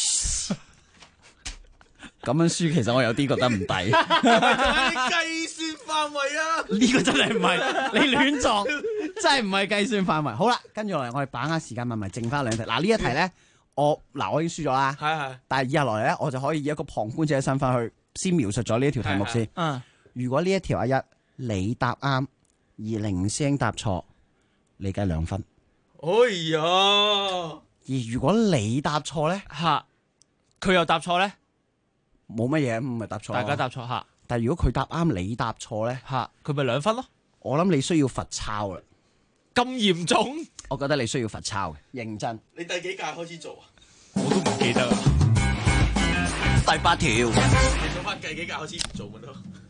咁樣輸其實我有啲覺得唔抵。 係你計算範圍啊？ 呢個真係唔係，你亂撞，真係唔係計算範圍。好啦，跟住落嚟我哋把握時間問埋剩翻2題。嗱呢一題咧，我已經輸咗啦。係。但係以下落嚟咧，我就可以以一個旁觀者嘅身份去先描述咗呢一條題目先。如果呢一條阿一你答啱，而凌師兄答錯，你計2分。 哎呀！ 而如果你答錯咧， 佢又答錯咧， 冇乜嘢，唔係答錯。 大家答錯吓。 但係如果佢答啱，你答錯咧， 佢咪2分咯。我諗你需要罰抄啦。 咁嚴重？ 我覺得你需要罰抄嘅，認真。 你第幾屆開始做啊？ 我都唔記得啦。 第8條。 你做翻第幾屆開始做咪得？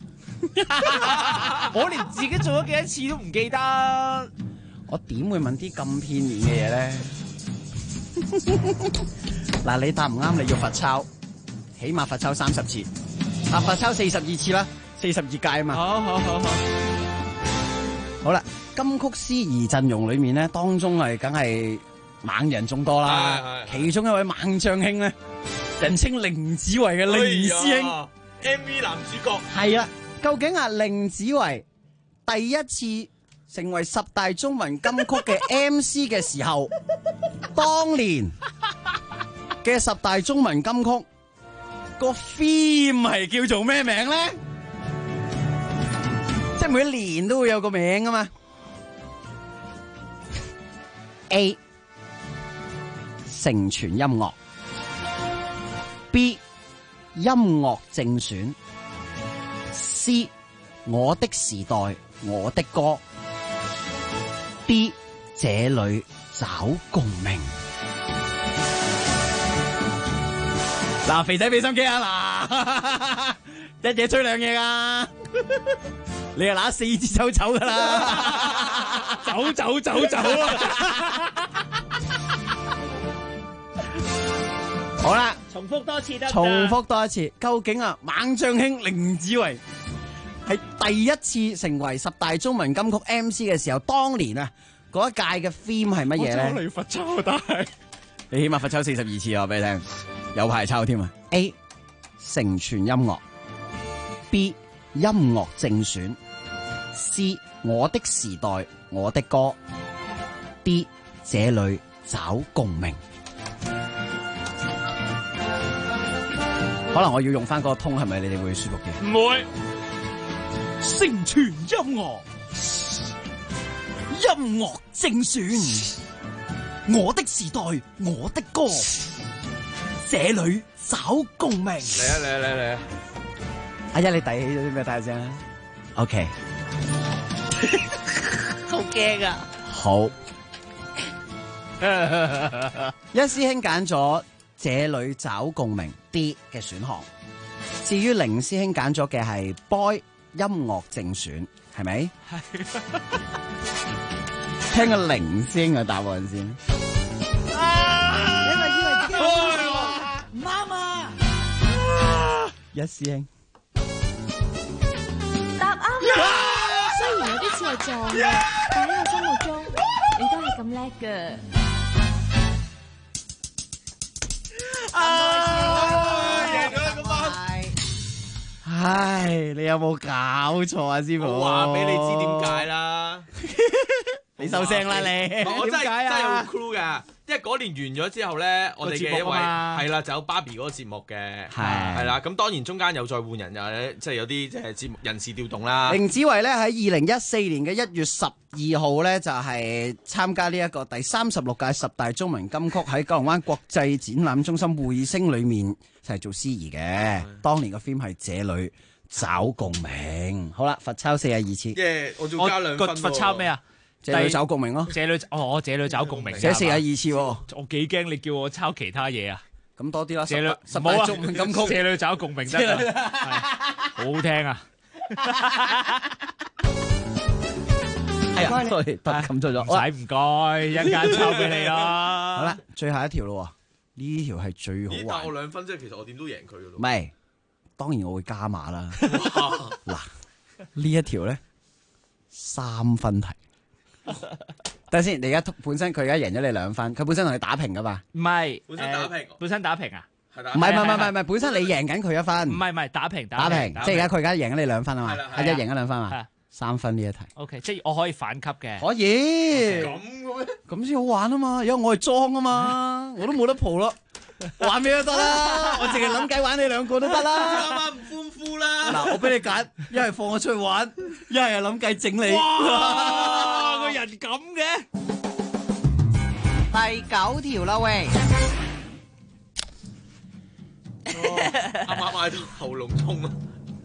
我連自己做咗幾多次都唔記得。 我點會問啲咁片面嘅嘢咧？嗱，你答唔啱，你要罰抄，起碼罰抄30次，罰抄42次啦，42屆啊嘛。好啦，金曲司儀陣容裏面咧，當中係梗係猛人眾多啦。其中一位猛將兄咧，人稱凌子維嘅凌師兄 ，MV 男主角。 係啊。究竟凌子維第一次成為10大中文金曲嘅 MC 嘅時候，當年嘅10大中文金曲個 theme 係叫做咩名咧？即係每一年都會有個名噶嘛。A 成全音樂 ，B 音樂正選 ，C 我的時代我的歌 ，D 這裏找共鳴。嗱，肥仔俾心機啊！嗱，一嘢吹兩嘢啊！你係拿4支手走噶啦，走啊！好啦， 重複多次得。 重複多一次，究竟啊，猛將兄凌子維係第一次成為10大中文金曲 MC 嘅時候，當年啊嗰一屆嘅 theme 係乜嘢咧？ 我嚟罰抄，但係你起碼罰抄42次啊！俾你聽，有排抄添啊 ！A 成全音樂 ，B 音樂正選 ，C 我的時代我的歌 ，D 這裏找共鳴。可能我要用翻嗰個通，係咪你哋會舒服啲？ 唔會。 成全音樂，音樂正選，我的時代，我的歌，這裏找共鳴。 嚟啊！ 阿一，你遞起咗啲咩？睇下先。OK， 好驚啊！ 好，一師兄揀咗這裏找共鳴 D 嘅選項，至於凌師兄揀咗嘅係 Boy 音樂正選，係咪？係。聽個凌師兄嘅答案先。 你咪以為自己唔啱啊！ 一師兄答啱啦！雖然有啲似係撞嘅，但喺我心目中，你都係咁叻嘅。 贏咗咁啊！ 唉，你有冇搞錯啊，師傅？ 我話俾你知點解啦。 你收聲啦你！ 我真係點解啊？ 真係好 cool 㗎，因為嗰年完咗之後咧，我哋嘅一位係啦，就有芭比嗰個節目嘅，係啦。咁當然中間有再換人，又即係有啲即係節目人事調動啦。 凌子維咧喺2014年嘅1月12號咧就係參加呢一個第36屆10大中文金曲喺九龍灣國際展覽中心匯星裏面就係做司儀嘅。當年個 theme 係這裏找共鳴。好啦，罰抄42次。 我仲加2分。 罰抄咩啊？ 這裏找共鳴咯， 這裏找共鳴， 寫42次喎， 我幾驚你叫我抄其他嘢啊！ 咁多啲啦 ，10 大中文金曲， 這裏找共鳴得啦，好好聽啊！ 係啊，sorry，撳錯咗， 唔使唔該，一陣間抄俾你啦。 好啦，最後一條咯，呢條係最好玩。 但我2分，即係其實我點都贏佢噶咯。 唔係，當然我會加碼啦。嗱，呢一條咧3分題。等先，你而家本身佢而家贏咗你2分，佢本身同你打平噶嘛？ 唔係， 本身打平， 本身打平啊？ 唔係，本身你贏緊佢1分。 唔係，打平， 即係而家佢而家贏緊你2分啊嘛？阿一贏緊2分嘛？3分呢一題。 OK， 即係我可以反級嘅。 可以。咁嘅咩？咁先好玩啊嘛！因為我係裝啊嘛，我都冇得蒲咯。玩咩都得啦，我淨係諗計玩你2個都得啦。 啱啱唔歡呼啦！ 嗱，我俾你揀，一係放我出去玩，一係諗計整你。 哇！個人咁嘅。 第9條啦喂。 啱啱嗌到喉嚨痛啊！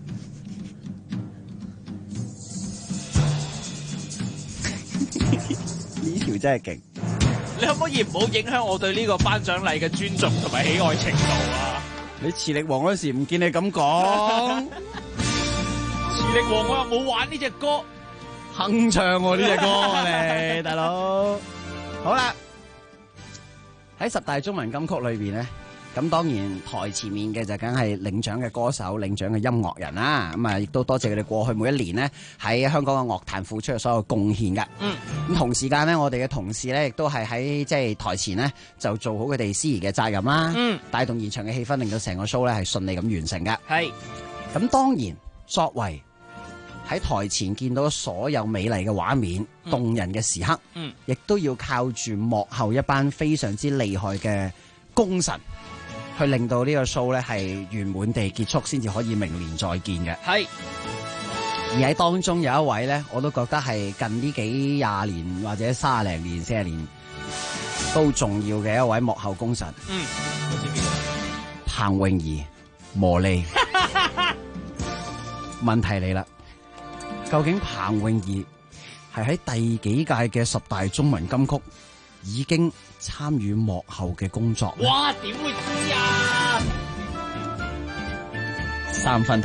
呢條真係勁。 你可唔可以唔好影響我對呢個頒獎禮嘅尊重同埋喜愛程度啊？ 你磁力王嗰時唔見你咁講， 磁力王我又冇玩呢隻歌， 哼唱喎呢隻歌你大佬。好啦，喺10大中文金曲裏邊咧，咁當然台前面嘅就梗係領獎嘅歌手、領獎嘅音樂人啦。咁啊，亦都多謝佢哋過去每一年呢喺香港嘅樂壇付出嘅所有貢獻㗎。咁同時間呢，我哋嘅同事呢亦都係喺即係台前呢就做好佢哋司儀嘅責任啦。帶動現場嘅氣氛，令到成個 show 呢係順利咁完成㗎。 係。 咁當然作為喺台前見到所有美麗嘅畫面、動人嘅時刻，亦都要靠住幕後一班非常之厲害嘅功臣，去令到呢個 show 咧係圓滿地結束，先至可以明年再見嘅。 係。 而喺當中有一位咧，我都覺得係近呢幾廿年或者30零年、40年都重要嘅一位幕後功臣。彭詠儀、茉莉。問題嚟啦，究竟彭詠儀係喺第幾屆嘅10大中文金曲已經參與幕後嘅工作？ 哇！點會知啊 ？3分題。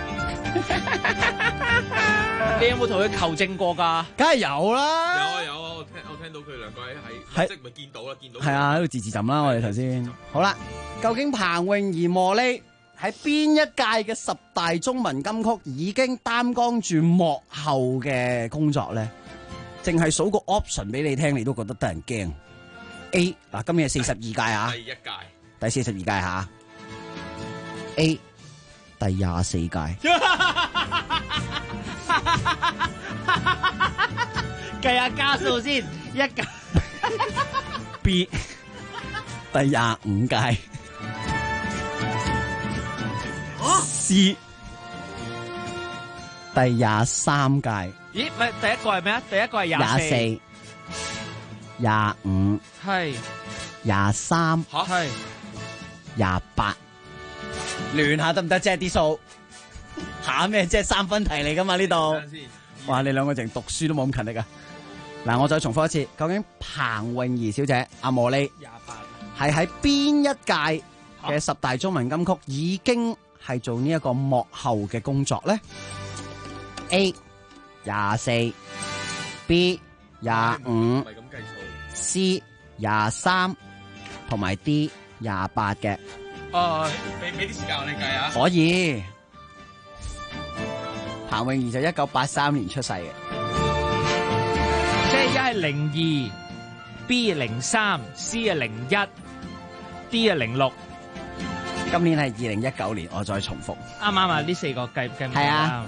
你有冇同佢求證過㗎？ 梗係有啦。 有啊，我聽到佢兩個喺即係咪見到啦？見到。 係啊，喺度自浸啦，我哋頭先。好啦，究竟彭詠儀、茉莉喺邊一屆嘅10大中文金曲已經擔當住幕後嘅工作咧？淨係數個 option 俾你聽，你都覺得得人驚。A 嗱，今年係42屆啊，第42屆吓。A 第24屆。 計下加數先，一屆。 B 第25屆。C 第23屆。 咦？咪第一個係咩啊？第一個係24、 25， 係 23， 係 28。亂下得唔得啫？啲數下咩？即係3分題嚟噶嘛？呢度哇！你兩個淨讀書都冇咁勤力啊！嗱，我再重複一次，究竟彭詠儀小姐阿茉莉係喺邊一屆嘅10大中文金曲已經係做呢一個幕後嘅工作咧？A 24 B 25 C 23同埋 D 28嘅。 俾啲時間我哋計啊。 可以。彭詠儀就1983年出世嘅， 即係一係02 B 03 C 01 D 06。 今年係2019年，我再重複。 啱啱啊？呢4個計唔係啊？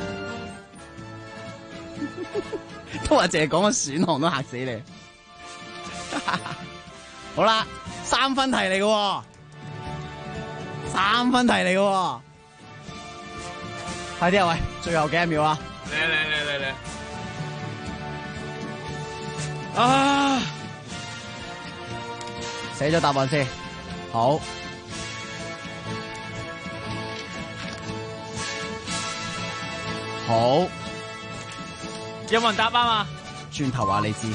都話淨係講個選項都嚇死你。好啦，3分題嚟嘅，3分題嚟嘅，快啲啊！喂，最後幾多秒啊？ 嚟！ 啊！ 寫咗答案先，好。好， 有冇人答啱啊？ 轉頭話你知。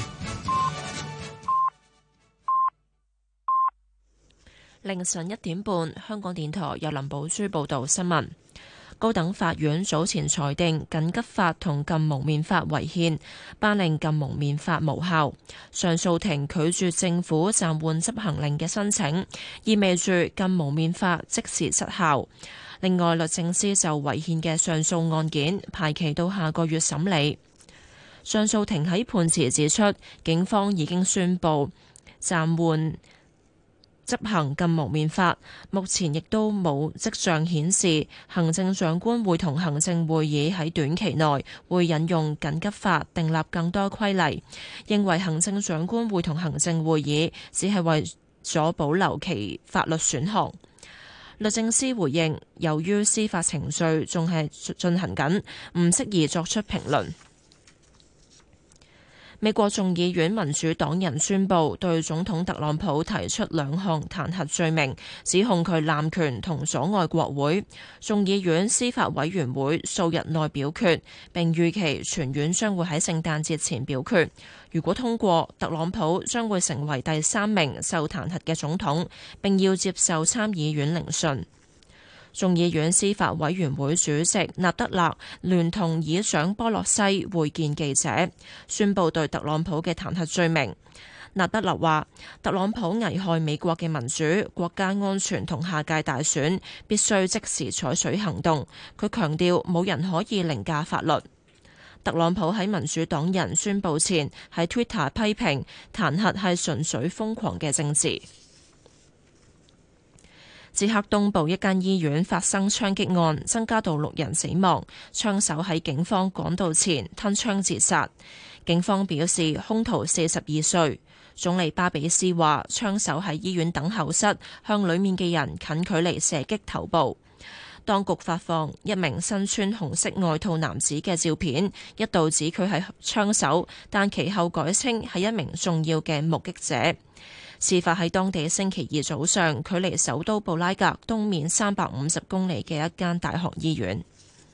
凌晨1點半，香港電台由林寶珠報道新聞。高等法院早前裁定緊急法同禁蒙面法違憲，頒令禁蒙面法無效。上訴庭拒絕政府暫緩執行令嘅申請，意味住禁蒙面法即時失效。另外，律政司就違憲嘅上訴案件排期到下個月審理。上訴庭喺判詞指出，警方已經宣布暫緩執行禁蒙面法，目前亦都冇跡象顯示行政長官會同行政會議喺短期內會引用緊急法訂立更多規例，認為行政長官會同行政會議只係為咗保留其法律選項。律政司回應，由於司法程序仲係進行緊，唔適宜作出評論。美國眾議院民主黨人宣布對總統特朗普提出2項彈劾罪名，指控佢濫權同阻礙國會。眾議院司法委員會數日內表決，並預期全院將會喺聖誕節前表決。如果通過，特朗普將會成為第3名受彈劾嘅總統，並要接受參議院聆訊。眾議院司法委員會主席納德勒聯同議長波洛西會見記者，宣布對特朗普嘅彈劾罪名。納德勒話，特朗普危害美國嘅民主、國家安全同下屆大選，必須即時採取行動。佢強調冇人可以凌駕法律。特朗普喺民主黨人宣布前喺 Twitter 批評彈劾係純粹瘋狂嘅政治。捷克東部一間醫院發生槍擊案，增加到6人死亡，槍手喺警方趕到前吞槍自殺。 警方表示，兇徒42歲。總理巴比斯話，槍手喺醫院等候室向裡面嘅人近距離射擊頭部。當局發放一名身穿紅色外套男子嘅照片，一度指佢係槍手，但其後改稱係一名重要嘅目擊者。事發喺當地星期二早上，距離首都布拉格東面350公里嘅一間大學醫院。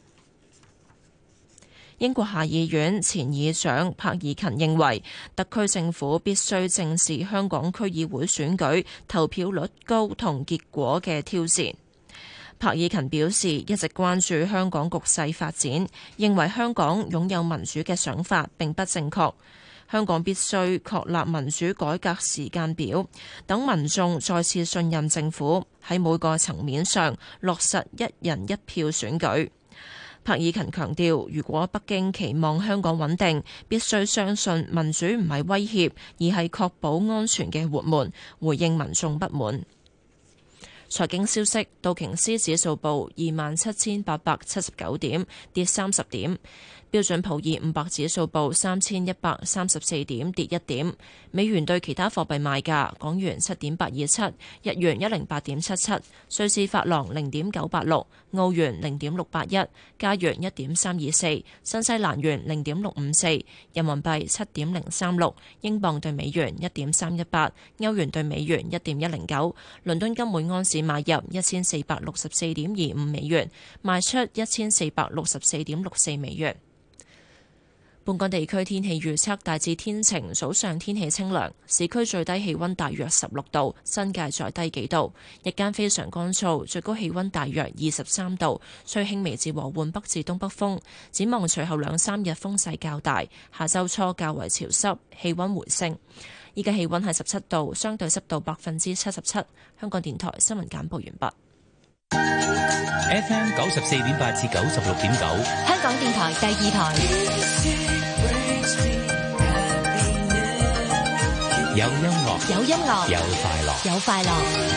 英國下議院前議長柏爾勤認為，特區政府必須正視香港區議會選舉投票率高同結果嘅挑戰。柏爾勤表示，一直關注香港局勢發展，認為香港擁有民主嘅想法並不正確。香港必須確立民主改革時間表，等民眾再次信任政府，喺每個層面上落實一人一票選舉。柏爾勤強調，如果北京期望香港穩定，必須相信民主唔係威脅，而係確保安全嘅活門，回應民眾不滿。財經消息，道瓊斯指數報27,879點，跌30點。標準普爾500指數報3134點，跌1點。美元對其他貨幣賣價：港元7.827，日元108.77，瑞士法郎0.986，澳元0.681，加元1.324，新西蘭元0.654，人民幣7.036，英鎊對美元1.318，歐元對美元1.109。倫敦金每安士買入1464.25美元，賣出1464.64美元。本港地區天氣預測大致天晴，早上天氣清涼，市區最低氣溫大約16度，新界再低幾度。日間非常乾燥，最高氣溫大約23度，吹輕微至和緩北至東北風。展望隨後2-3日風勢較大，下周初較為潮濕，氣溫回升。依家氣溫係17度，相對濕度77%。香港電台新聞簡報完畢。 FM 94.8至96.9， 香港電台第2台。 有音樂， 有音樂， 有快樂， 有快樂。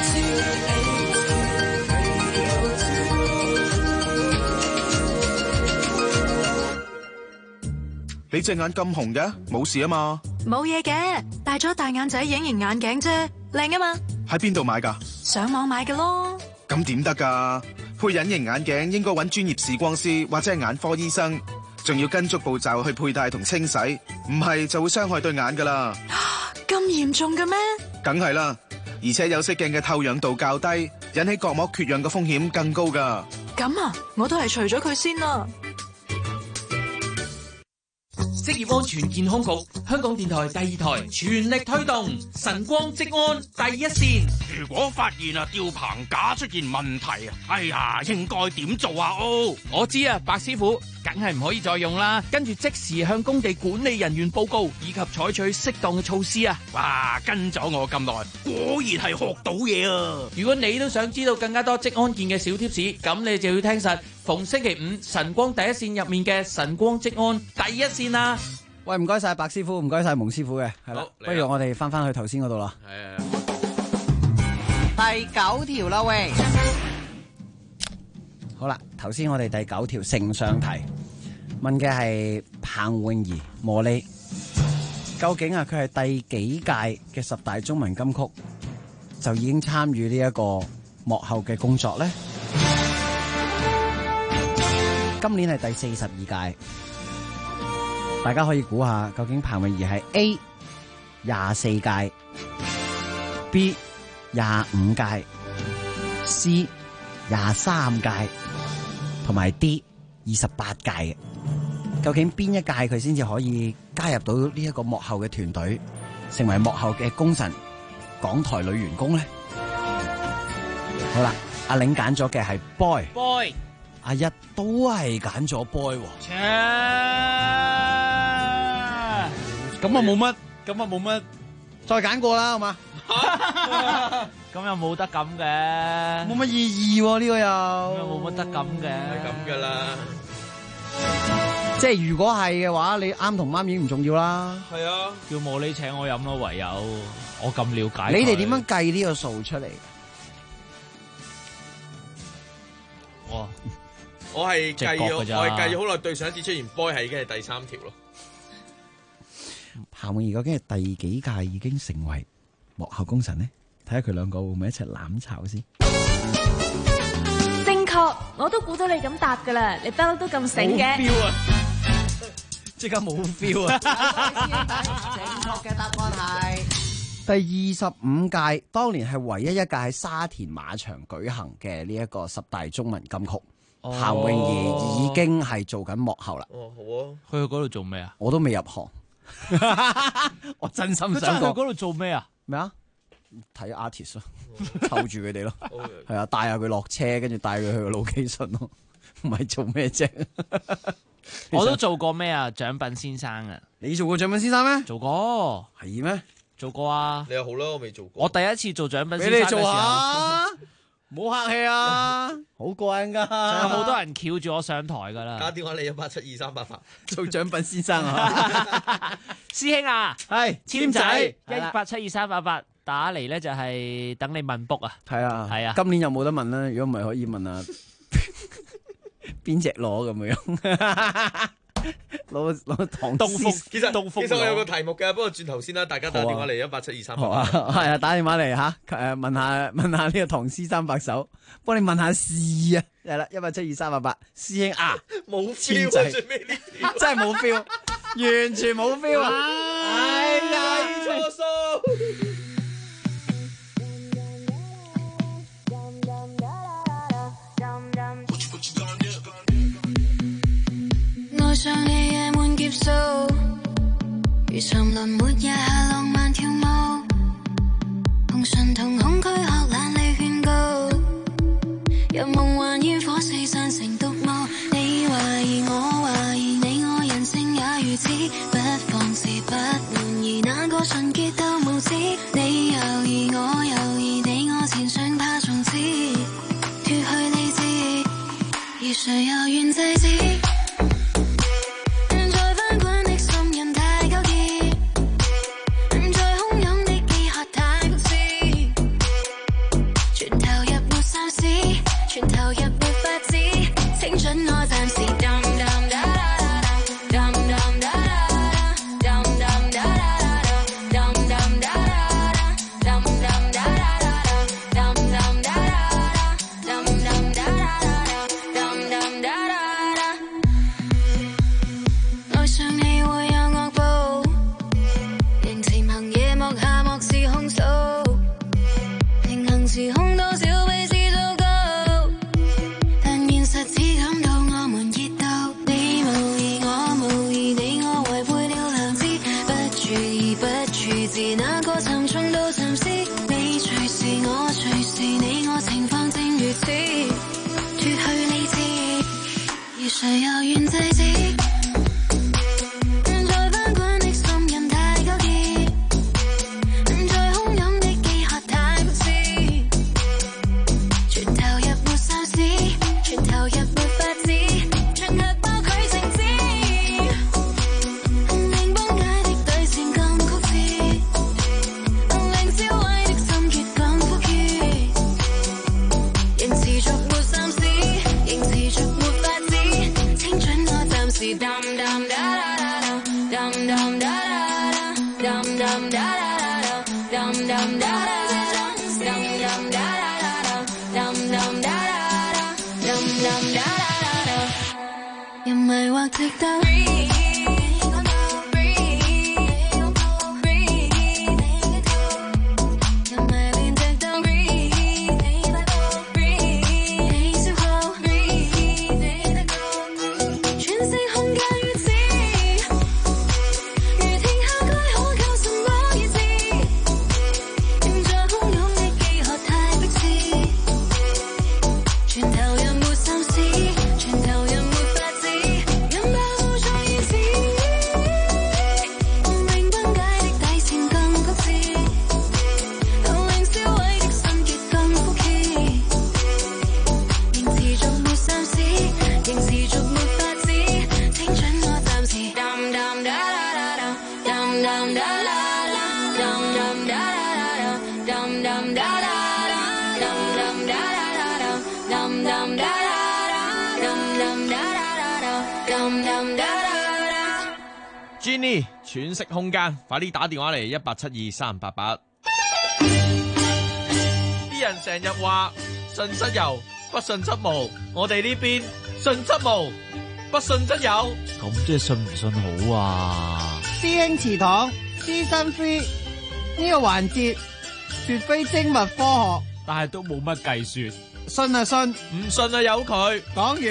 你隻眼咁紅嘅，冇事啊嘛？ 冇嘢嘅，戴咗大眼仔隱形眼鏡啫，靚啊嘛。 喺邊度買㗎？ 上網買嘅咯。 咁點得㗎？配隱形眼鏡應該揾專業視光師或者係眼科醫生，仲要跟足步驟去佩戴同清洗，唔係就會傷害對眼㗎啦。 咁嚴重嘅咩？ 梗係啦，而且有色鏡嘅透氧度較低，引起角膜缺氧嘅風險更高㗎。 咁啊，我都係除咗佢先啦。 職業安全健康局、香港電台第2台全力推動晨光職安第一線。 如果發現吊棚架出現問題哎呀，應該點做啊？ 我知啊，白師傅，梗係唔可以再用啦，跟住即時向工地管理人員報告，以及採取適當嘅措施啊！ 哇，跟咗我咁耐，果然係學到嘢啊！ 如果你都想知道更加多職安健嘅小貼士，咁你就要聽實逢星期5晨光第一線入面嘅晨光職安第一線啦。 喂，唔該晒白師傅，唔該晒蒙師傅嘅，係啦，不如我哋翻去頭先嗰度啦。 第9條啦，喂。 好啦，頭先我哋第9條聖上題問嘅係彭詠儀茉莉，究竟佢係第幾屆嘅10大中文金曲就已經參與呢一個幕後嘅工作呢？今年係第42屆，大家可以估下究竟彭詠儀係 A 24屆、B 25屆、C 23屆同埋 D 28屆嘅，究竟邊一屆佢先至可以加入到呢一個幕後嘅團隊，成為幕後嘅功臣、港台女員工咧？好啦，阿玲揀咗嘅係 boy， 阿一都係揀咗 boy， 咁啊冇乜， 再揀過啦，好嘛？ 咁又冇得咁嘅， 冇乜意義喎，呢個又冇乜得咁嘅， 係咁噶啦。 即係如果係嘅話，你啱同啱已經唔重要啦。 係啊， 叫茉莉請我飲咯，唯有我咁了解。 你哋點樣計呢個數出嚟？ 我係計咗好耐，對上一次出現 boy 係已經係第3條咯。 譚詠儀究竟係第幾屆已經成為幕後功臣呢？睇下佢兩個會唔會一齊攬炒先。 正確，我都估到你咁答噶啦，你不嬲都咁醒嘅。 冇 feel 啊！即刻冇 feel 啊！ 正確嘅答案係第25屆，當年係唯一一屆喺沙田馬場舉行嘅呢一個10大中文金曲。譚詠儀已經係做緊幕後啦。 哦，好啊。 去嗰度做咩啊？ 我都未入行，我真心想佢真係去講嗰度做咩啊？ 咩啊？睇 artist 咯，湊住佢哋咯，係啊，帶下佢落車，跟住帶佢去個 location 咯，唔係做咩啫？ 我都做過咩啊？獎品先生啊！ 你做過獎品先生咩？ 做過， 係咩？ 做過啊！ 你又好啦，我未做過。 我第一次做獎品先生嘅時候， 俾你做下，唔好客氣啊，好過癮噶， 仲有好多人翹住我上台噶啦。 打電話嚟1872388 做獎品先生啊！ 師兄啊， 係簽仔係啦 1872388打嚟咧就係等你問卜啊。 係啊， 係啊， 今年有冇得問啦？如果唔係，可以問下邊隻攞咁樣。攞唐東風，其實東風我有個題目嘅，不過轉頭先啦，大家打電話嚟1872388。 好啊，係啊，打電話嚟吓，問下呢個唐詩三百首，幫你問下事啊，係啦，1872388，師兄啊， 冇簽 feel 仔啊，最尾呢啲真係冇 feel，完全冇 feel 啊！哎呀， 錯數。 愛上你夜滿劫數，如沉淪沒日下浪漫跳舞，同神同恐懼學懶理勸告，入夢幻煙火四散成獨舞。你懷疑我懷疑你，我人性也如此，不放肆不滿意，哪個純潔到無知？你猶疑我猶疑你，我前想怕從此脫去理智，而誰又願制止？ 喘息空間，快啲打電話嚟18723888。啲人成日話信則有，不信則無。我哋呢邊信則無，不信則有。 咁即係信唔信好啊？ 師兄祠堂 Season 3呢個環節絕非精密科學， 但係都冇乜計算。 信啊信， 唔信啊由佢。 講完。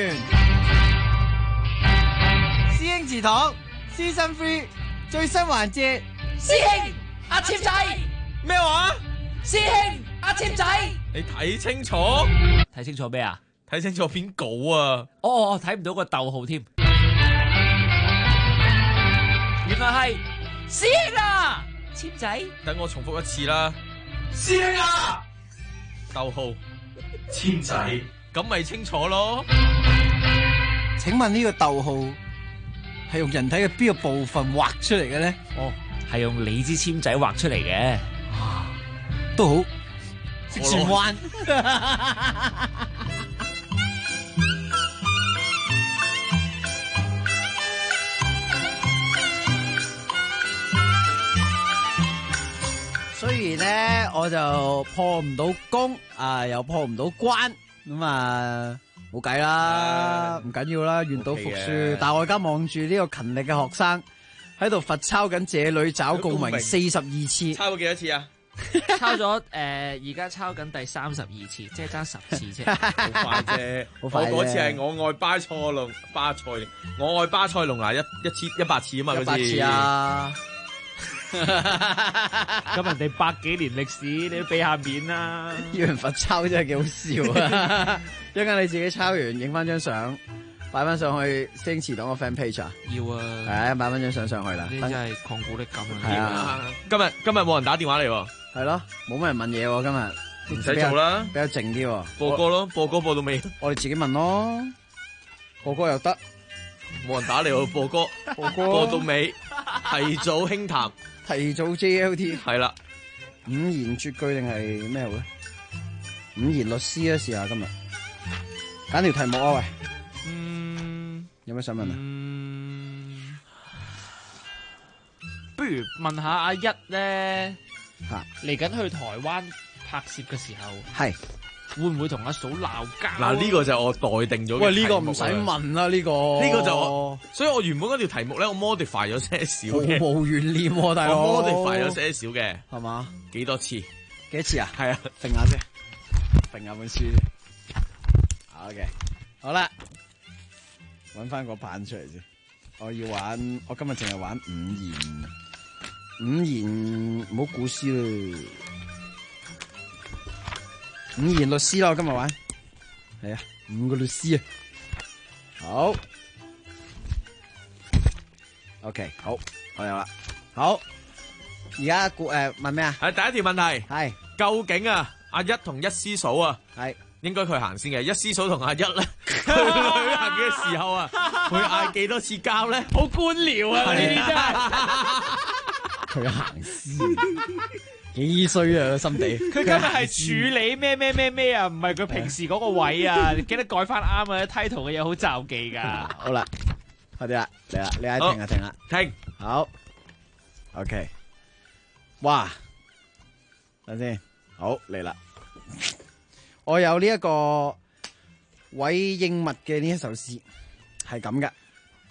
師兄祠堂 Season 3最新環節， 師兄阿簽仔咩話？ 師兄阿簽仔， 你睇清楚， 睇清楚咩啊？ 睇清楚篇稿啊！ 哦，睇唔到個逗號添。 原來係師兄啊，簽仔。 等我重複一次啦， 師兄啊， 逗號簽仔，咁咪清楚咯。 請問呢個逗號係用人體嘅邊個部分畫出嚟嘅咧？ 哦，係用你支簽仔畫出嚟嘅。 都好，識轉彎。雖然咧，我就破唔到功啊，又破唔到關，咁啊冇計啦，唔緊要啦，願賭服輸。但係我而家望住呢個勤力嘅學生喺度罰抄緊這裏找共鳴42次， 抄咗幾多次啊？ 抄咗而家抄緊第32次，即係爭10次啫， 好快啫。我嗰次係我愛巴塞隆，我愛巴塞隆拿100次啊嘛，嗰次。100次啊！ 咁人哋100幾年歷史，你都俾下面啦。 要人罰抄真係幾好笑啊！一陣間你自己抄完，影翻張相，擺翻上去星祠堂個 fan page 啊！ 要啊， 係啊，擺翻張相上去啦。 呢真係抗鼓勵感啊！ 係啊， 今日冇人打電話嚟喎。 係咯，冇乜人問嘢喎，今日唔使做啦， 比較靜啲喎。 播歌咯，播歌播到未？ 我哋自己問咯，播歌又得， 冇人打嚟喎，播歌播到未？提早輕談， 提早 JLT 係啦， 五言絕句定係咩好咧？五言律詩啊，試下今日揀條題目啊，喂，有咩想問啊？ 不如問下阿一咧，嚟緊去台灣拍攝嘅時候， 係會唔會同阿嫂鬧交？ 嗱，呢個就我待定咗嘅。 喂，呢個唔使問啦，呢個就我，所以我原本嗰條題目咧，我 modify 咗些少嘅， 毫無懸念喎，大佬。 我 modify 咗些少嘅， 係嘛？ 幾多次？ 幾多次啊？ 係啊， 定下先，定下本書先。OK，好啦，搵翻個版出嚟先。我要玩，我今日淨係玩五言，唔好古詩啦，五言律詩啦，我今日玩，係啊，5個律詩啊，好 ，OK， 好，我有啦，好，而家問咩啊？ 係第一條問題， 係究竟啊阿一同一師嫂啊， 係應該佢行先嘅，一師嫂同阿一咧去旅行嘅時候啊，會嗌幾多次交咧？ 好官僚啊！呢啲真係。 佢行先，幾衰啊心地！ 佢今日係處理咩啊，唔係佢平時嗰個位啊！你記得改翻啱啊！title 嘅嘢好罩忌噶。 好啦，快啲啦，嚟啦，你嗌停啊，停啦， 停， 好 ，OK， 哇，等先，好嚟啦，我有呢一個韋應物嘅呢一首詩，係咁嘅，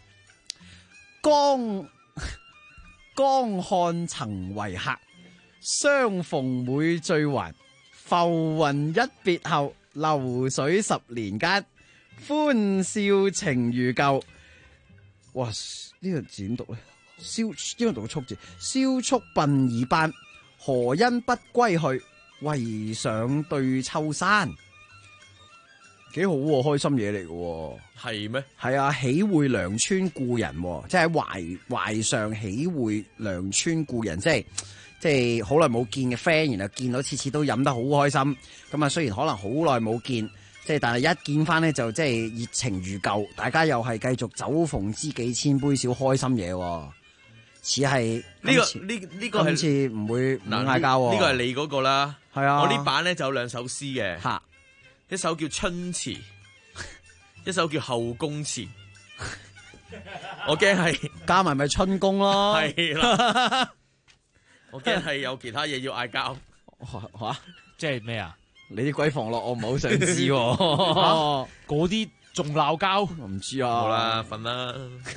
江漢曾為客，相逢每醉還。浮雲一別後，流水10年間，歡笑情如舊。哇！呢個字點讀咧？應該讀個速字。蕭促鬢已斑，何因不歸去？唯上對秋山。幾好喎，開心嘢嚟嘅。 係咩？ 係啊，喜會良村故人，即係喺懷上喜會良村故人，即係好耐冇見嘅 friend，然後見到次次都飲得好開心。咁啊，雖然可能好耐冇見，但係一見翻咧就即係熱情如舊，大家又係繼續酒逢知己千杯少，開心嘢。似係呢個今次唔會嗌交。 呢個係你嗰個啦。 係啊， 我呢版咧就有2首詩嘅。一首叫春詞，一首叫後宮詞。 我驚係加埋咪春宮咯。 係啦，我驚係有其他嘢要嗌交。 嚇， 即係咩啊？ 你啲閨房樂我唔係好想知喎。 嗰啲仲鬧交？ 我唔知啊。 好啦，瞓啦。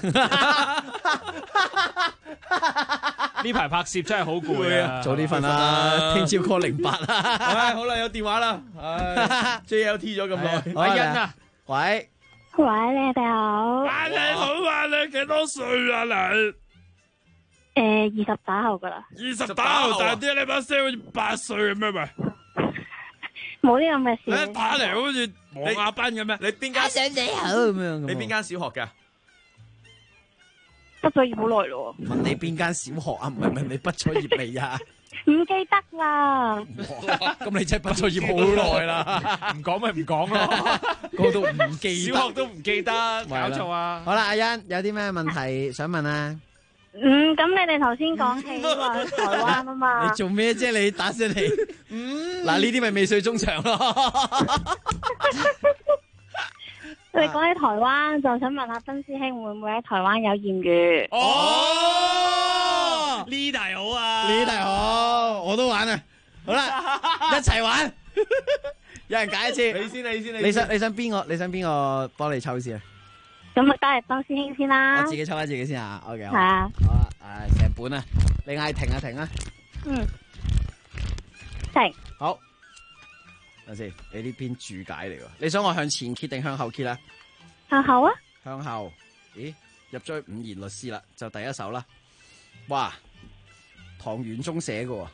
呢排拍攝真係好攰啊！ 早啲瞓啦，聽朝 call 08啦。 唉，好啦，有電話啦。唉 ，JLT 咗咁耐。 阿欣啊， 喂， 喂，你哋好。 你好啊，你幾多歲啊你 ？20打後噶啦。 20打後，但係啲你把聲好似8歲咁樣咪？ 冇呢咁嘅事。 你打嚟好似黃亞斌咁咩？ 你邊間？ 想你好咁樣。 你邊間小學㗎？ 畢咗業好耐咯。 問你邊間小學啊？唔係問你畢咗業未啊？ 唔記得啦。 咁你真係畢咗業好耐啦。 唔講咪唔講咯。 個都唔記得， 小學都唔記得，搞錯啊！ 好啦，阿欣有啲咩問題想問啊？ 咁你哋頭先講起話去台灣啊嘛？ 你做咩啫？你打上嚟？嗱，呢啲咪未遂中場咯。 你講起台灣，就想問下曾師兄會唔會喺台灣有艷遇？ 哦，呢題好啊！ 呢題好，我都玩啊！好啦，一齊玩。有人解一次。 你先。 你想邊個？你想邊個幫你抽先啊？ 咁啊，梗係曾師兄先啦。 我自己抽翻自己先啊。OK。 係啊。 好啦，成本啊，你嗌停啊停啊。 停。 好。等先，你呢篇注解嚟喎。你想我向前揭定向後揭啊？ 向後啊。 向後。咦？入咗去五言律詩啦，就第一首啦。哇！唐玄宗寫嘅喎。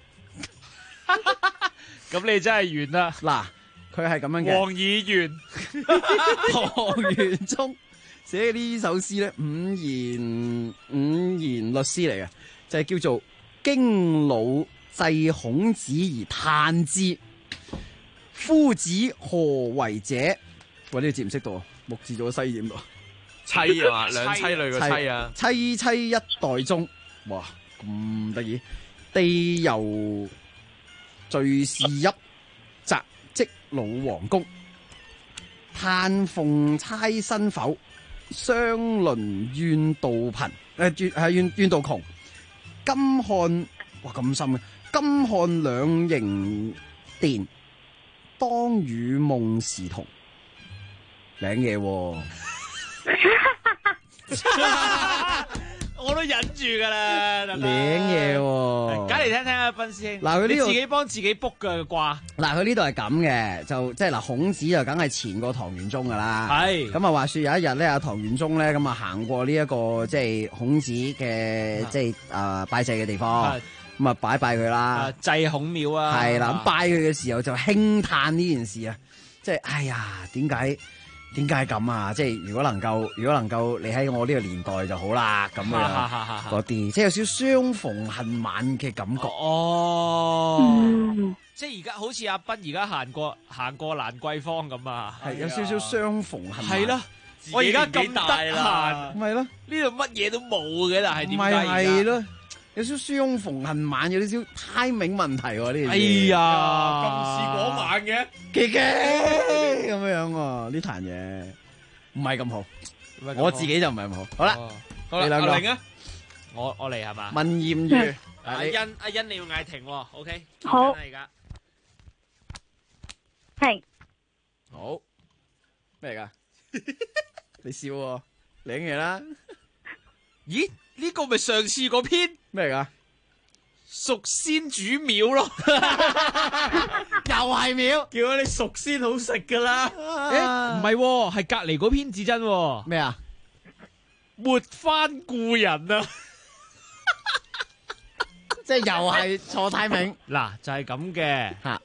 咁你真係完啦。 嗱，佢係咁樣嘅。 黃議員。 唐玄宗寫呢首詩咧，五言律詩嚟嘅，就係叫做經老祭孔子而嘆之。夫子何為者？喂，呢個字唔識讀，木字做個西點讀。 妻啊嘛，兩妻類個妻啊。 妻一代宗，哇，咁得意。地由敘事邑，宅即老皇宮。嘆奉差薪否？相鄰怨道貧。怨道窮。今漢哇咁深嘅。今漢兩楹殿。當與夢時同，領嘢喎， 我都忍住噶啦， 領嘢喎， 解嚟聽聽啊，斌師兄。 嗱，佢呢度自己幫自己 book 嘅卦。 嗱，佢呢度係咁嘅，就即係嗱，孔子就梗係前過唐玄宗噶啦。 係咁啊，話說有一日咧，阿唐玄宗咧咁啊行過呢一個即係孔子嘅即係拜祭嘅地方。咁啊，拜佢啦， 祭孔廟啊， 係啦。咁拜佢嘅時候就輕嘆呢件事啊，即係哎呀，點解咁啊？即係如果能夠你喺我呢個年代就好啦，咁樣嗰啲，即係有少少相逢恨晚嘅感覺。 即係而家好似阿斌而家行過蘭桂坊咁啊， 係有少少相逢恨晚。 係咯，我而家咁得閒， 咪咯， 呢度乜嘢都冇嘅，但係點解係咯？有少相逢恨晚，有少少 timing 問題喎呢件事。 哎呀， 咁似嗰晚嘅， 咁樣喎，呢壇嘢唔係咁好，我自己就唔係咁好。好啦， 好啦， 你兩個阿玲啊， 我嚟係嘛？ 問艷遇， 阿欣你要嗌停喎 ，OK？ 好， 而家停。 好咩嚟噶？你笑喎，領嘢啦。 咦？呢個咪上次嗰篇咩嚟噶？ 熟先煮廟咯， 又係廟， 叫咗你熟先好食噶啦。 誒，唔係，係隔籬嗰篇至真。 咩啊？ 沒翻故人啊！ 即係又係錯 timing。 嗱，就係咁嘅吓。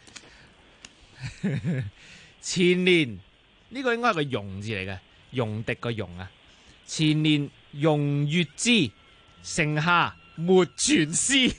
前年呢個應該係個容字嚟嘅，戎狄個戎啊。前年戎月之，盛夏沒全詩。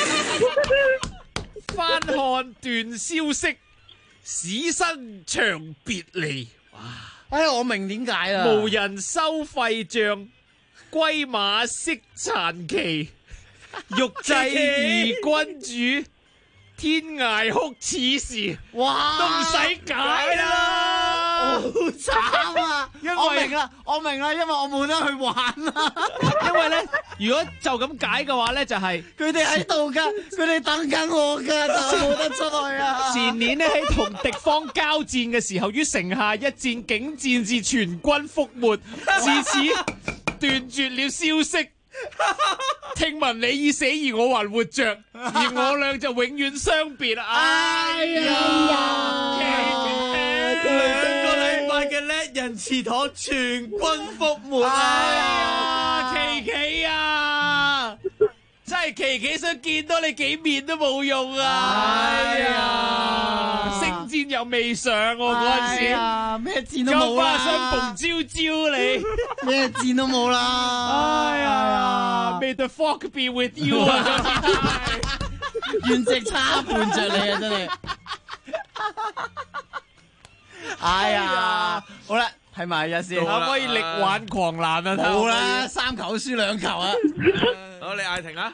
翻看段消息，史生長別離。哇！ 哎呀，我明點解啦。 無人收廢帳，歸馬惜殘期。欲祭二君主，天涯哭此時。 哇！ 都唔使解啦， 好慘啊！ 我明啦，因為我冇得去玩啦。 因為咧，如果就咁解嘅話咧，就係佢哋喺度㗎，佢哋等緊我㗎，但我冇得出去啊。 前年咧喺同敵方交戰嘅時候，於城下一戰，竟戰至全軍覆沒，自此斷絕了消息。聽聞你已死而我還活着，而我倆就永遠相別啦。哎呀！ 兩個禮拜嘅叻人祠堂全軍覆沒啊！ 琪琪啊，真係琪琪想見多你幾面都冇用啊！哎呀，星戰又未上喎嗰陣時， 咩戰都冇啦， 想逢朝朝你， 咩戰都冇啦！ 哎呀，May the fork be with you 啊！ 原隻叉伴着你啊，真係。哎呀，好啦，睇埋日先， 可唔可以力挽狂瀾啊？ 冇啦，3球輸2球啊！ 好，你嗌停啊！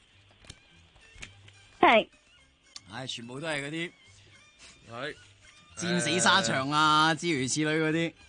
停。 唉，全部都係嗰啲係戰死沙場啊，諸如此類嗰啲。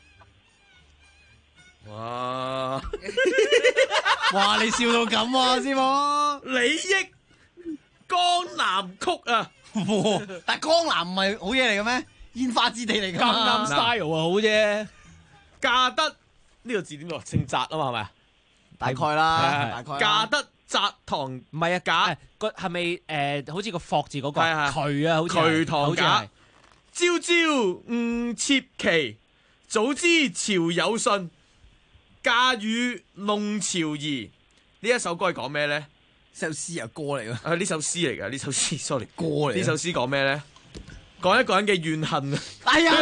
哇！ 哇！你笑到咁啊，師傅！ 李益江南曲啊！ 但江南唔係好嘢嚟嘅咩？煙花之地嚟㗎嘛。 江南 style 啊，好啫。 嫁得呢個字點讀？姓澤啊嘛，係咪啊？ 大概啦，大概。 嫁得澤堂唔係啊，假個係咪好似個霍字嗰個渠啊？好似渠堂架。朝朝誤切期，早知朝有信。嫁與弄潮兒，呢一首歌係講咩咧？ 呢首詩啊，歌嚟㗎。 呢首詩嚟㗎，呢首詩 sorry 歌嚟。 呢首詩講咩咧？講一個人嘅怨恨啊！ 哎呀！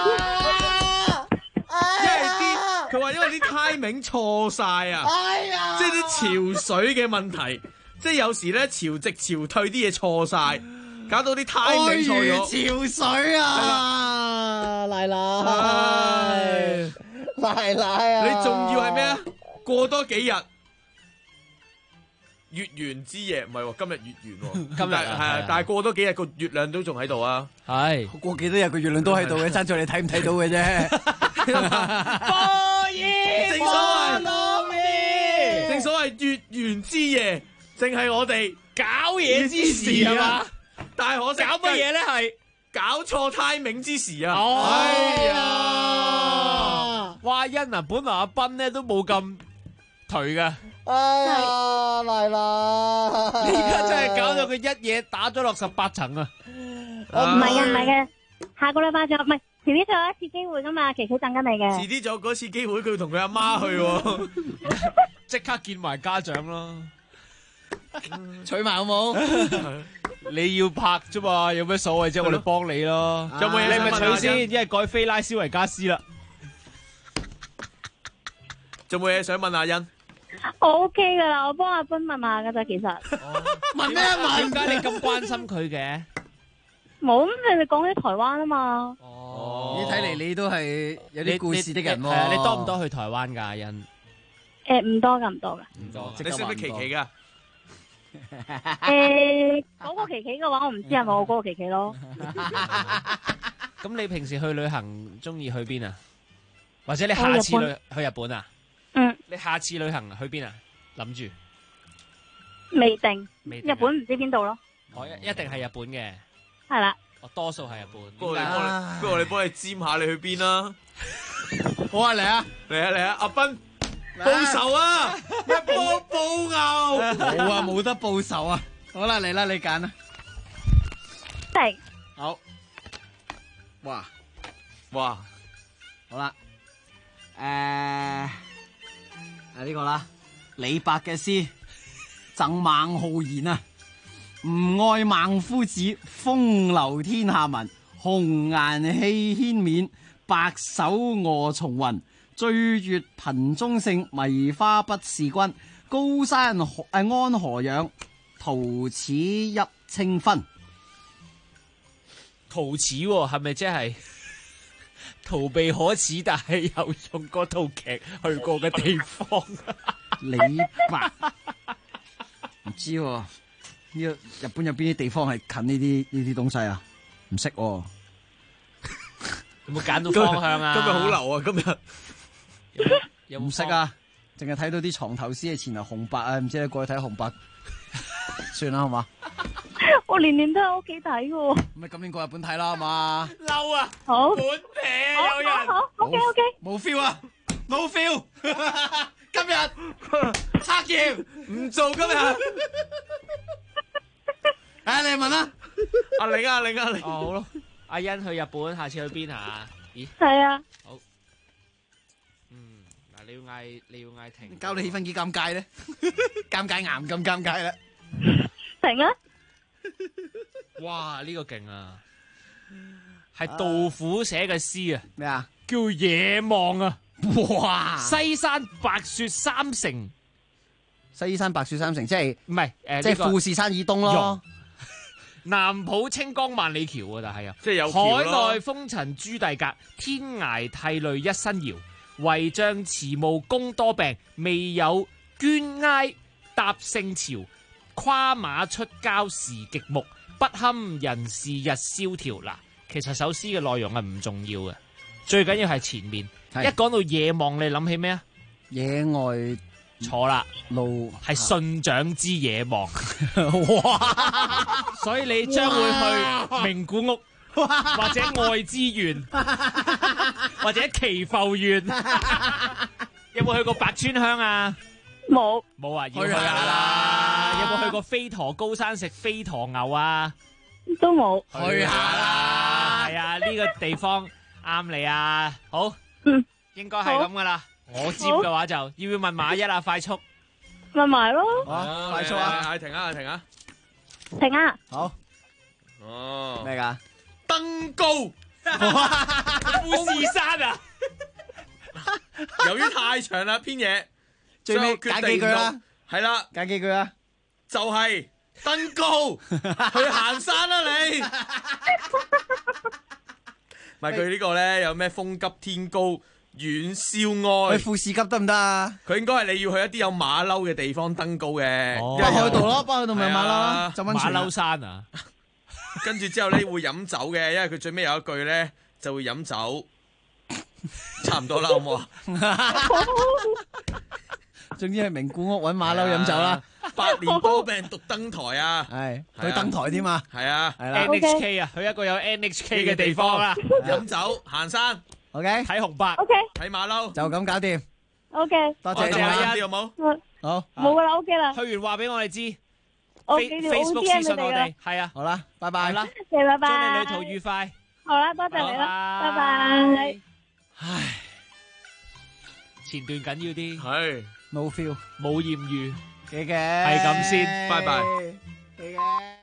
佢話因為啲 timing 錯晒啊！ 哎呀！ 即係啲潮水嘅問題，即係有時咧潮汐潮退啲嘢錯晒，搞到啲 timing 錯咗。 潮水啊！奶奶。奶奶啊！ 你仲要係咩啊？過多幾日月圓之夜，唔係喎，今日月圓喎。今日係啊，但係過多幾日個月亮都仲喺度啊。 係過幾多日個月亮都喺度嘅，爭在你睇唔睇到嘅啫。 正所謂月圓之夜，正係我哋搞嘢之時係嘛？ 但係可惜搞乜嘢咧？係搞錯 timing 之時啊！ 哎呀！哇！欣啊，本來阿斌咧都冇咁頹噶。 哎呀，奶奶！ 你而家真係搞到佢一嘢打咗落18層啊！ 唔係嘅，下個禮拜仲有，唔係遲啲仲有一次機會噶嘛，琪琪等緊你嘅。 遲啲仲有嗰次機會，佢同佢阿媽去喎， 即刻見埋家長咯， 取埋好冇？ 你要拍啫嘛，有咩所謂啫？我哋幫你咯。 有冇嘢你咪取先？一係改飛拉斯維加斯啦。 仲有冇嘢想問阿欣？ 我 OK 噶啦，我幫阿斌問下噶咋，其實。 問咩問？ 點解你咁關心佢嘅？ 冇，咁你哋講起台灣啊嘛。 哦，你睇嚟你都係有啲故事的人喎。 係啊，你多唔多去台灣噶，阿欣？ 唔多噶，唔多噶。 唔多。你識唔識琪琪噶？ 嗰個琪琪嘅話，我唔知係咪我嗰個琪琪咯。 咁你平時去旅行中意去邊啊？或者你下次去日本啊？ 嗯。 你下次旅行去邊啊？諗住？ 未定。日本唔知邊度咯。 我一定係日本嘅。 係啦。 我多數係日本。 不如我哋幫你尖下你去邊啦。 好啊，嚟啊！ 嚟啊！阿斌。報仇啊！一波報牛， 冇啊，冇得報仇啊！好啦，嚟啦，你揀啦。 係。 好。哇！好啦。呢個啦，李白嘅詩贈孟浩然啊。吾愛孟夫子，風流天下聞。紅顏棄軒冕，白首臥松雲。醉月頻中聖，迷花不是君。高山安何養？陶此一清芬。 陶瓷係咪即係逃避可恥，但係又用嗰套劇去過嘅地方？ 李白唔知喎，呢個日本有邊啲地方係近呢啲東西啊？唔識喎。 有冇揀到方向啊？ 今日好流啊！今日有冇唔識啊？淨係睇到啲藏頭詩嘅前頭紅白啊，唔知你過去睇紅白，算啦好嘛？ 我年年都喺屋企睇嘅。 咁你今年過日本睇啦，好嘛？ 嬲啊！ 好， 本皮有人， 好 OK， 冇 feel 啊，冇 feel。今日測驗唔做今日。你問啦， 阿玲啊， 好咯。阿欣去日本，下次去邊啊？咦？ 係啊。 好。嗱，你要嗌停。 搞你氣氛幾尷尬咧？尷尬癌咁尷尬啦。 停啊！ 哇，呢個勁啊！係杜甫寫嘅詩啊。 咩啊？ 叫野望啊！ 哇！ 西山白雪三成， 西山白雪三成，即係唔係即係富士山以東咯。 南浦清江萬里橋啊，但係啊， 即係有海內風塵朱棣革，天涯涕淚一身搖。唯將慈母宮多病，未有捐哀答聖朝。跨馬出郊時極目，不堪人事日蕭條。嗱，其實首詩嘅內容係唔重要嘅，最緊要係前面。一講到野望，你諗起咩啊？ 野外錯啦， 路係信長之野望。哇！所以你將會去名古屋，或者愛知縣，或者祈阜縣。有冇去過白川鄉啊？ 冇。 冇啊，要去下啦。有冇去過飛駝高山食飛駝牛啊？ 都冇。 去下啦。係啊，呢個地方啱你啊。好。應該係咁噶啦，我接嘅話就要唔要問馬一啊？快速問埋咯， 快速啊！ 停啊！ 停啊！ 好， 哦， 咩噶？ 登高， 富士山啊！ 由於太長啦，篇嘢最尾揀幾句啦， 係啦， 揀幾句啦， 就係登高去行山啦，你。唔係佢呢個咧，有咩風急天高遠燒哀？ 去富士急得唔得啊？ 佢應該係你要去一啲有馬騮嘅地方登高嘅。 北海道咯，北海道咪有馬騮咯，浸溫泉。 馬騮山啊！ 跟住之後咧會飲酒嘅，因為佢最尾有一句咧就會飲酒，差唔多啦，好唔好啊？ 總之係名古屋揾馬騮飲酒啦。 百年多病獨登台啊！ 係去登台添啊！ 係啊， 係啦。 NHK 啊，去一個有 NHK 嘅地方啦， 飲酒行山。 OK， 睇紅白。 OK， 睇馬騮。 就咁搞掂。 OK， 多謝你阿欣，好冇？ 好。 冇噶啦，OK 啦。 去完話俾我哋知。 我記住 Facebook 私信我哋，係啊。 好啦，拜拜啦， 拜拜。 祝你旅途愉快。 好啦，多謝你啦，拜拜。 唉，前段緊要啲。 係。 No feel， 冇艷遇， 嘅， 係咁先， 拜拜。 嘅。